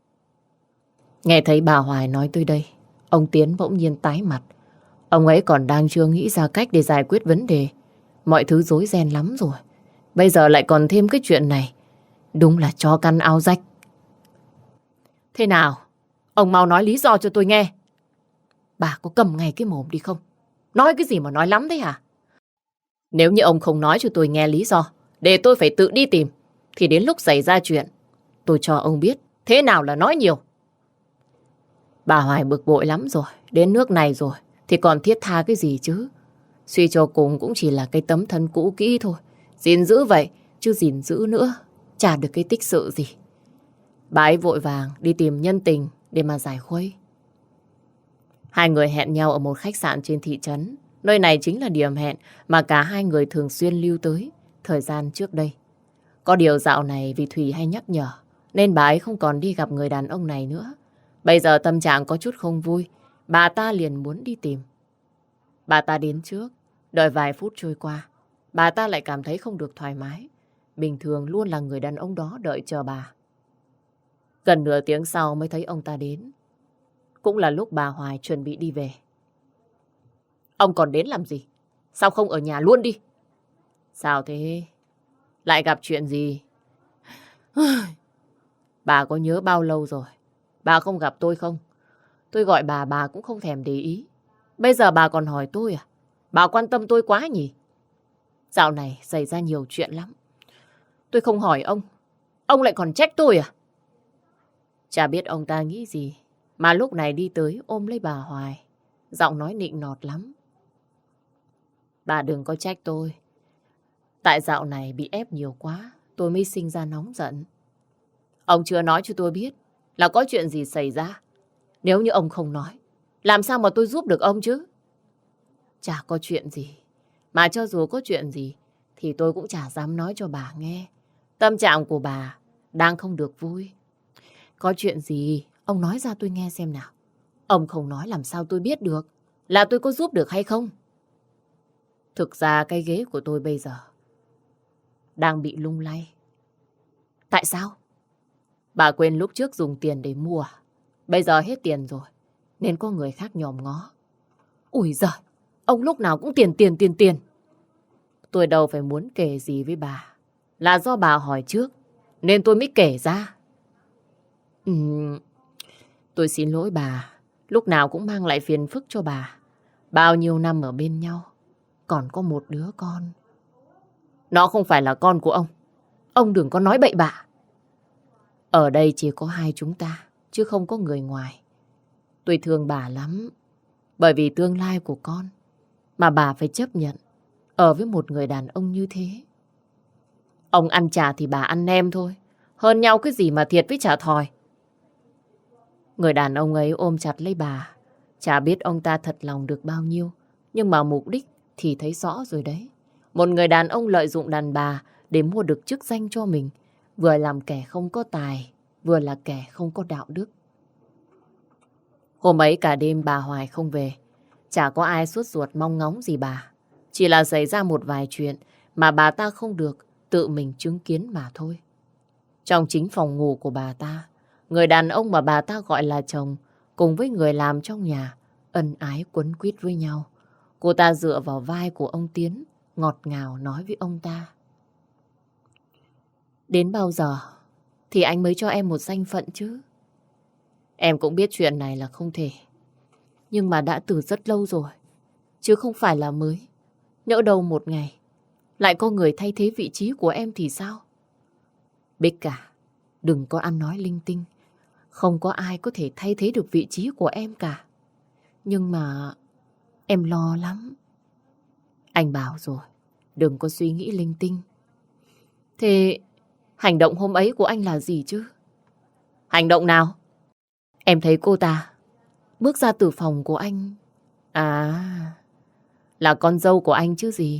Nghe thấy bà Hoài nói tới đây, ông Tiến bỗng nhiên tái mặt. Ông ấy còn đang chưa nghĩ ra cách để giải quyết vấn đề. Mọi thứ rối ren lắm rồi. Bây giờ lại còn thêm cái chuyện này. Đúng là chó căn áo rách. Thế nào? Ông mau nói lý do cho tôi nghe. Bà có cầm ngay cái mồm đi không? Nói cái gì mà nói lắm thế hả? Nếu như ông không nói cho tôi nghe lý do, để tôi phải tự đi tìm, thì đến lúc xảy ra chuyện, tôi cho ông biết thế nào là nói nhiều. Bà Hoài bực bội lắm rồi. Đến nước này rồi thì còn thiết tha cái gì chứ? Suy cho cùng cũng chỉ là cái tấm thân cũ kỹ thôi. Gìn giữ vậy, chứ gìn giữ nữa chả được cái tích sự gì. Bà ấy vội vàng đi tìm nhân tình để mà giải khuây. Hai người hẹn nhau ở một khách sạn trên thị trấn. Nơi này chính là điểm hẹn mà cả hai người thường xuyên lưu tới thời gian trước đây. Có điều dạo này vì Thùy hay nhắc nhở nên bà ấy không còn đi gặp người đàn ông này nữa. Bây giờ tâm trạng có chút không vui, bà ta liền muốn đi tìm. Bà ta đến trước, đợi vài phút trôi qua, bà ta lại cảm thấy không được thoải mái. Bình thường luôn là người đàn ông đó đợi chờ bà. Gần nửa tiếng sau mới thấy ông ta đến. Cũng là lúc bà Hoài chuẩn bị đi về. Ông còn đến làm gì? Sao không ở nhà luôn đi? Sao thế? Lại gặp chuyện gì? Bà có nhớ bao lâu rồi bà không gặp tôi không? Tôi gọi bà cũng không thèm để ý. Bây giờ bà còn hỏi tôi à? Bà quan tâm tôi quá nhỉ? Dạo này xảy ra nhiều chuyện lắm. Tôi không hỏi ông lại còn trách tôi à? Chả biết ông ta nghĩ gì mà lúc này đi tới ôm lấy bà Hoài. Giọng nói nịnh nọt lắm. Bà đừng có trách tôi. Tại dạo này bị ép nhiều quá, tôi mới sinh ra nóng giận. Ông chưa nói cho tôi biết là có chuyện gì xảy ra. Nếu như ông không nói, làm sao mà tôi giúp được ông chứ? Chả có chuyện gì. Mà cho dù có chuyện gì, thì tôi cũng chả dám nói cho bà nghe. Tâm trạng của bà đang không được vui. Có chuyện gì, ông nói ra tôi nghe xem nào. Ông không nói làm sao tôi biết được là tôi có giúp được hay không? Thực ra cái ghế của tôi bây giờ đang bị lung lay. Tại sao? Bà quên lúc trước dùng tiền để mua à? Bây giờ hết tiền rồi, nên có người khác nhòm ngó. Ui giời, ông lúc nào cũng tiền. Tôi đâu phải muốn kể gì với bà. Là do bà hỏi trước, nên tôi mới kể ra. Tôi xin lỗi bà, lúc nào cũng mang lại phiền phức cho bà. Bao nhiêu năm ở bên nhau, còn có một đứa con. Nó không phải là con của ông đừng có nói bậy bạ. Ở đây chỉ có hai chúng ta, chứ không có người ngoài. Tôi thương bà lắm, bởi vì tương lai của con mà bà phải chấp nhận ở với một người đàn ông như thế. Ông ăn chả thì bà ăn nem thôi, hơn nhau cái gì mà thiệt với chả thòi. Người đàn ông ấy ôm chặt lấy bà, chả biết ông ta thật lòng được bao nhiêu, nhưng mà mục đích thì thấy rõ rồi đấy. Một người đàn ông lợi dụng đàn bà để mua được chức danh cho mình, vừa làm kẻ không có tài, vừa là kẻ không có đạo đức. Hôm ấy cả đêm bà Hoài không về, chả có ai sốt ruột mong ngóng gì bà. Chỉ là xảy ra một vài chuyện mà bà ta không được tự mình chứng kiến mà thôi. Trong chính phòng ngủ của bà ta, người đàn ông mà bà ta gọi là chồng cùng với người làm trong nhà ân ái quấn quýt với nhau. Cô ta dựa vào vai của ông Tiến, ngọt ngào nói với ông ta. Đến bao giờ thì anh mới cho em một danh phận chứ? Em cũng biết chuyện này là không thể. Nhưng mà đã từ rất lâu rồi, chứ không phải là mới. Nhỡ đâu một ngày lại có người thay thế vị trí của em thì sao? Bích à, đừng có ăn nói linh tinh. Không có ai có thể thay thế được vị trí của em cả. Nhưng mà em lo lắm. Anh bảo rồi, đừng có suy nghĩ linh tinh. Thế hành động hôm ấy của anh là gì chứ? Hành động nào? Em thấy cô ta bước ra từ phòng của anh. À, là con dâu của anh chứ gì.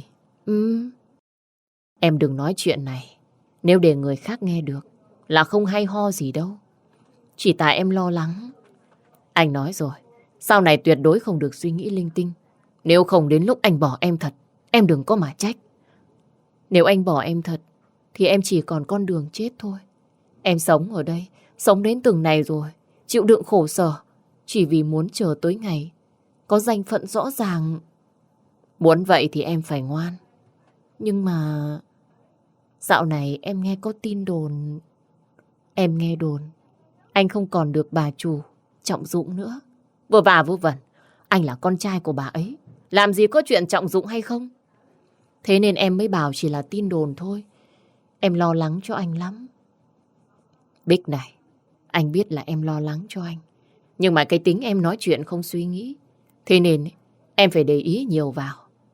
Em đừng nói chuyện này. Nếu để người khác nghe được là không hay ho gì đâu. Chỉ tại em lo lắng. Anh nói rồi, sau này tuyệt đối không được suy nghĩ linh tinh. Nếu không đến lúc anh bỏ em thật, em đừng có mà trách. Nếu anh bỏ em thật thì em chỉ còn con đường chết thôi. Em sống ở đây, sống đến từng này rồi, chịu đựng khổ sở, chỉ vì muốn chờ tới ngày có danh phận rõ ràng. Muốn vậy thì em phải ngoan. Nhưng mà dạo này em nghe có tin đồn. Em nghe đồn anh không còn được bà chủ Trọng Dụng nữa. Vô vả vô vẩn, anh là con trai của bà ấy, làm gì có chuyện trọng dụng hay không? Thế nên em mới bảo chỉ là tin đồn thôi. Em lo lắng cho anh lắm. Bích này, anh biết là em lo lắng cho anh. Nhưng mà cái tính em nói chuyện không suy nghĩ. Thế nên em phải để ý nhiều vào.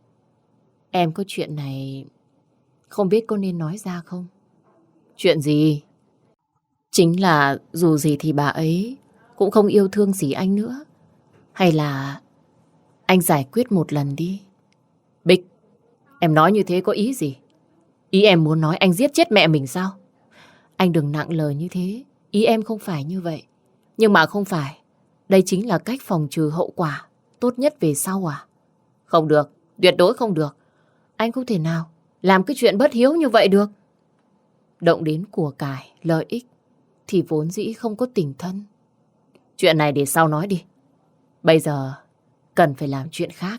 Em có chuyện này không biết có nên nói ra không? Chuyện gì? Chính là dù gì thì bà ấy cũng không yêu thương gì anh nữa. Hay là anh giải quyết một lần đi. Bích, em nói như thế có ý gì? Ý em muốn nói anh giết chết mẹ mình sao? Anh đừng nặng lời như thế. Ý em không phải như vậy. Nhưng mà không phải. Đây chính là cách phòng trừ hậu quả tốt nhất về sau à? Không được, tuyệt đối không được. Anh không thể nào làm cái chuyện bất hiếu như vậy được. Động đến của cải, lợi ích thì vốn dĩ không có tình thân. Chuyện này để sau nói đi. Bây giờ cần phải làm chuyện khác.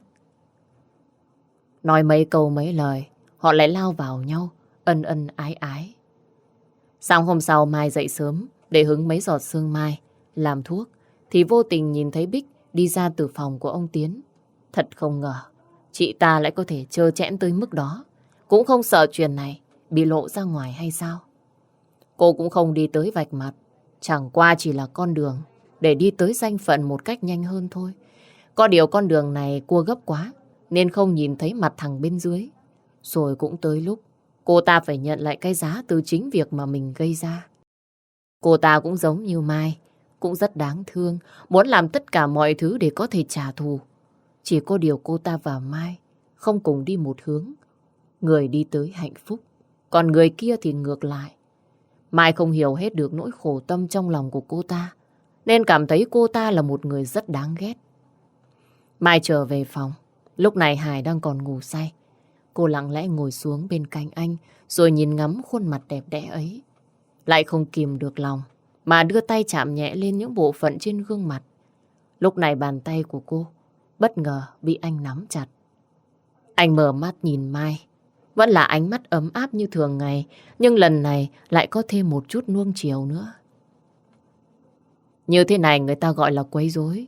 Nói mấy câu mấy lời, họ lại lao vào nhau, ân ân ái ái. Sáng hôm sau Mai dậy sớm để hứng mấy giọt sương mai làm thuốc, thì vô tình nhìn thấy Bích đi ra từ phòng của ông Tiến. Thật không ngờ, chị ta lại có thể trơ trẽn tới mức đó. Cũng không sợ chuyện này bị lộ ra ngoài hay sao? Cô cũng không đi tới vạch mặt, chẳng qua chỉ là con đường để đi tới danh phận một cách nhanh hơn thôi. Có điều con đường này cua gấp quá, nên không nhìn thấy mặt thằng bên dưới. Rồi cũng tới lúc cô ta phải nhận lại cái giá từ chính việc mà mình gây ra. Cô ta cũng giống như Mai, cũng rất đáng thương, muốn làm tất cả mọi thứ để có thể trả thù. Chỉ có điều cô ta và Mai không cùng đi một hướng. Người đi tới hạnh phúc, còn người kia thì ngược lại. Mai không hiểu hết được nỗi khổ tâm trong lòng của cô ta, nên cảm thấy cô ta là một người rất đáng ghét. Mai trở về phòng, lúc này Hải đang còn ngủ say. Cô lặng lẽ ngồi xuống bên cạnh anh, rồi nhìn ngắm khuôn mặt đẹp đẽ ấy. Lại không kìm được lòng, mà đưa tay chạm nhẹ lên những bộ phận trên gương mặt. Lúc này bàn tay của cô bất ngờ bị anh nắm chặt. Anh mở mắt nhìn Mai. Vẫn là ánh mắt ấm áp như thường ngày, nhưng lần này lại có thêm một chút nuông chiều nữa. Như thế này người ta gọi là quấy rối.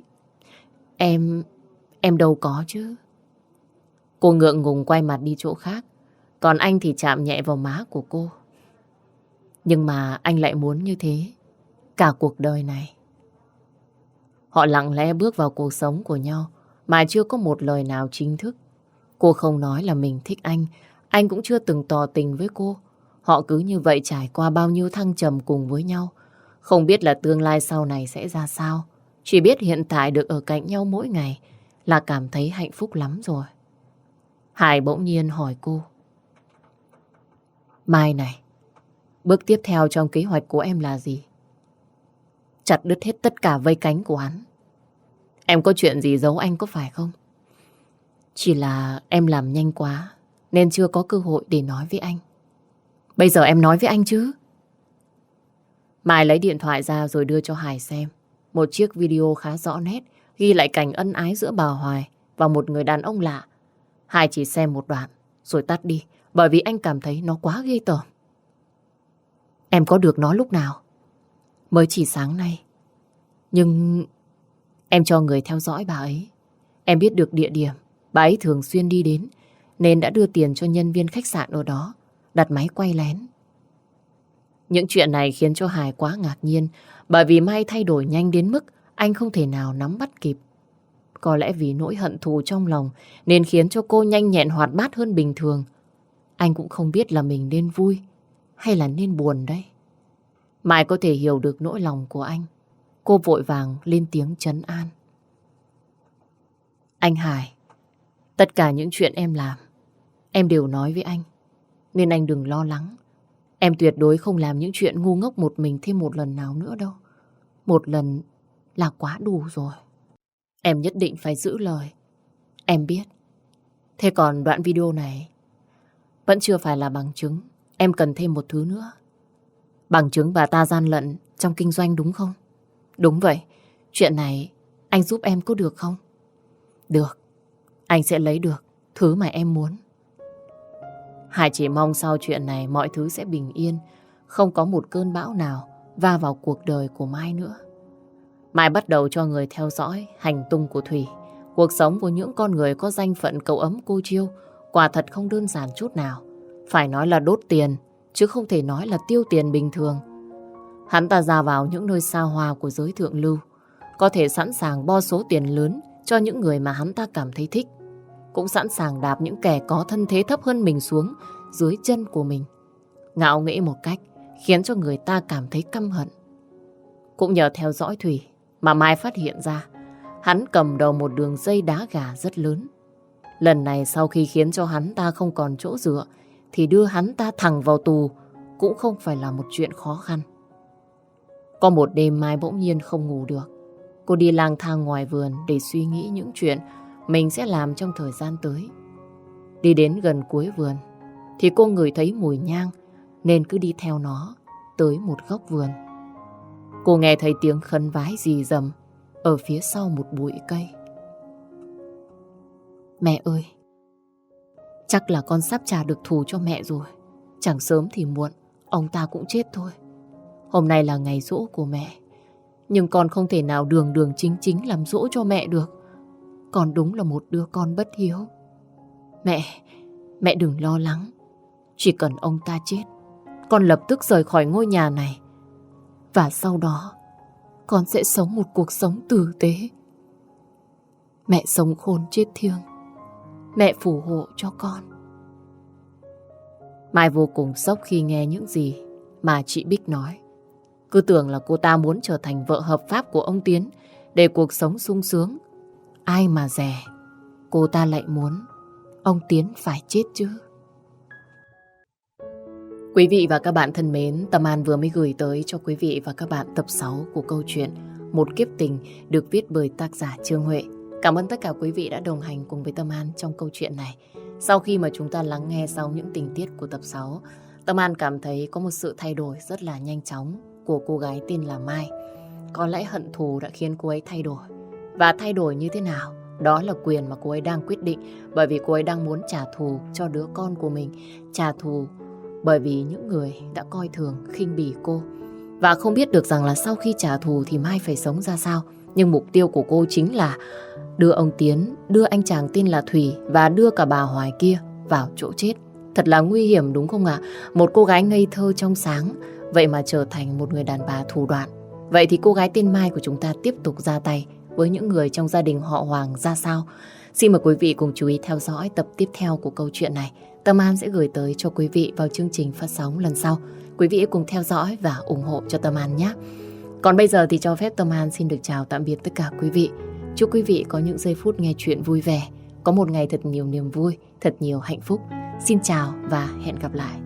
Em đâu có chứ. Cô ngượng ngùng quay mặt đi chỗ khác, còn anh thì chạm nhẹ vào má của cô. Nhưng mà anh lại muốn như thế cả cuộc đời này. Họ lặng lẽ bước vào cuộc sống của nhau mà chưa có một lời nào chính thức. Cô không nói là mình thích anh cũng chưa từng tỏ tình với cô. Họ cứ như vậy trải qua bao nhiêu thăng trầm cùng với nhau. Không biết là tương lai sau này sẽ ra sao. Chỉ biết hiện tại được ở cạnh nhau mỗi ngày là cảm thấy hạnh phúc lắm rồi. Hải bỗng nhiên hỏi cô. Mai này, bước tiếp theo trong kế hoạch của em là gì? Chặt đứt hết tất cả vây cánh của hắn. Em có chuyện gì giấu anh có phải không? Chỉ là em làm nhanh quá nên chưa có cơ hội để nói với anh. Bây giờ em nói với anh chứ. Mai lấy điện thoại ra rồi đưa cho Hải xem. Một chiếc video khá rõ nét ghi lại cảnh ân ái giữa bà Hoài và một người đàn ông lạ. Hải chỉ xem một đoạn rồi tắt đi bởi vì anh cảm thấy nó quá ghê tởm. Em có được nó lúc nào? Mới chỉ sáng nay. Nhưng em cho người theo dõi bà ấy. Em biết được địa điểm bà ấy thường xuyên đi đến, nên đã đưa tiền cho nhân viên khách sạn ở đó, đặt máy quay lén. Những chuyện này khiến cho Hải quá ngạc nhiên, bởi vì Mai thay đổi nhanh đến mức anh không thể nào nắm bắt kịp. Có lẽ vì nỗi hận thù trong lòng nên khiến cho cô nhanh nhẹn hoạt bát hơn bình thường. Anh cũng không biết là mình nên vui hay là nên buồn đây. Mai có thể hiểu được nỗi lòng của anh. Cô vội vàng lên tiếng trấn an. Anh Hải, tất cả những chuyện em làm, em đều nói với anh. Nên anh đừng lo lắng. Em tuyệt đối không làm những chuyện ngu ngốc một mình thêm một lần nào nữa đâu. Một lần là quá đủ rồi. Em nhất định phải giữ lời. Em biết. Thế còn đoạn video này vẫn chưa phải là bằng chứng. Em cần thêm một thứ nữa. Bằng chứng bà ta gian lận trong kinh doanh đúng không? Đúng vậy. Chuyện này anh giúp em có được không? Được. Anh sẽ lấy được thứ mà em muốn. Hải chỉ mong sau chuyện này mọi thứ sẽ bình yên, không có một cơn bão nào va vào cuộc đời của Mai nữa. Mai bắt đầu cho người theo dõi hành tung của Thủy. Cuộc sống của những con người có danh phận cậu ấm cô chiêu quả thật không đơn giản chút nào. Phải nói là đốt tiền, chứ không thể nói là tiêu tiền bình thường. Hắn ta ra vào những nơi xa hoa của giới thượng lưu, có thể sẵn sàng bo số tiền lớn cho những người mà hắn ta cảm thấy thích. Cũng sẵn sàng đạp những kẻ có thân thế thấp hơn mình xuống dưới chân của mình. Ngạo nghễ một cách khiến cho người ta cảm thấy căm hận. Cũng nhờ theo dõi Thủy mà Mai phát hiện ra hắn cầm đầu một đường dây đá gà rất lớn. Lần này sau khi khiến cho hắn ta không còn chỗ dựa thì đưa hắn ta thẳng vào tù cũng không phải là một chuyện khó khăn. Có một đêm Mai bỗng nhiên không ngủ được. Cô đi lang thang ngoài vườn để suy nghĩ những chuyện mình sẽ làm trong thời gian tới. Đi đến gần cuối vườn thì cô ngửi thấy mùi nhang nên cứ đi theo nó tới một góc vườn. Cô nghe thấy tiếng khấn vái rì rầm ở phía sau một bụi cây. Mẹ ơi, chắc là con sắp trả được thù cho mẹ rồi. Chẳng sớm thì muộn, ông ta cũng chết thôi. Hôm nay là ngày giỗ của mẹ, nhưng con không thể nào đường đường chính chính làm giỗ cho mẹ được. Con đúng là một đứa con bất hiếu. Mẹ đừng lo lắng. Chỉ cần ông ta chết, con lập tức rời khỏi ngôi nhà này. Và sau đó, con sẽ sống một cuộc sống tử tế. Mẹ sống khôn chết thiêng. Mẹ phù hộ cho con. Mai vô cùng sốc khi nghe những gì mà chị Bích nói. Cứ tưởng là cô ta muốn trở thành vợ hợp pháp của ông Tiến để cuộc sống sung sướng. Ai mà dè, cô ta lại muốn ông Tiến phải chết chứ. Quý vị và các bạn thân mến, Tâm An vừa mới gửi tới cho quý vị và các bạn tập 6 của câu chuyện Một kiếp tình được viết bởi tác giả Trương Huệ. Cảm ơn tất cả quý vị đã đồng hành cùng với Tâm An trong câu chuyện này. Sau khi mà chúng ta lắng nghe xong những tình tiết của tập 6, Tâm An cảm thấy có một sự thay đổi rất là nhanh chóng của cô gái tên là Mai. Có lẽ hận thù đã khiến cô ấy thay đổi. Và thay đổi như thế nào? Đó là quyền mà cô ấy đang quyết định, bởi vì cô ấy đang muốn trả thù cho đứa con của mình. Trả thù bởi vì những người đã coi thường, khinh bỉ cô. Và không biết được rằng là sau khi trả thù thì Mai phải sống ra sao. Nhưng mục tiêu của cô chính là đưa ông Tiến, đưa anh chàng tên là Thủy và đưa cả bà Hoài kia vào chỗ chết. Thật là nguy hiểm đúng không ạ? Một cô gái ngây thơ trong sáng, vậy mà trở thành một người đàn bà thủ đoạn. Vậy thì cô gái tên Mai của chúng ta tiếp tục ra tay với những người trong gia đình họ Hoàng ra sao? Xin mời quý vị cùng chú ý theo dõi tập tiếp theo của câu chuyện này. Tâm An sẽ gửi tới cho quý vị vào chương trình phát sóng lần sau. Quý vị cùng theo dõi và ủng hộ cho Tâm An nhé. Còn bây giờ thì cho phép Tâm An xin được chào tạm biệt tất cả quý vị. Chúc quý vị có những giây phút nghe chuyện vui vẻ, có một ngày thật nhiều niềm vui, thật nhiều hạnh phúc. Xin chào và hẹn gặp lại.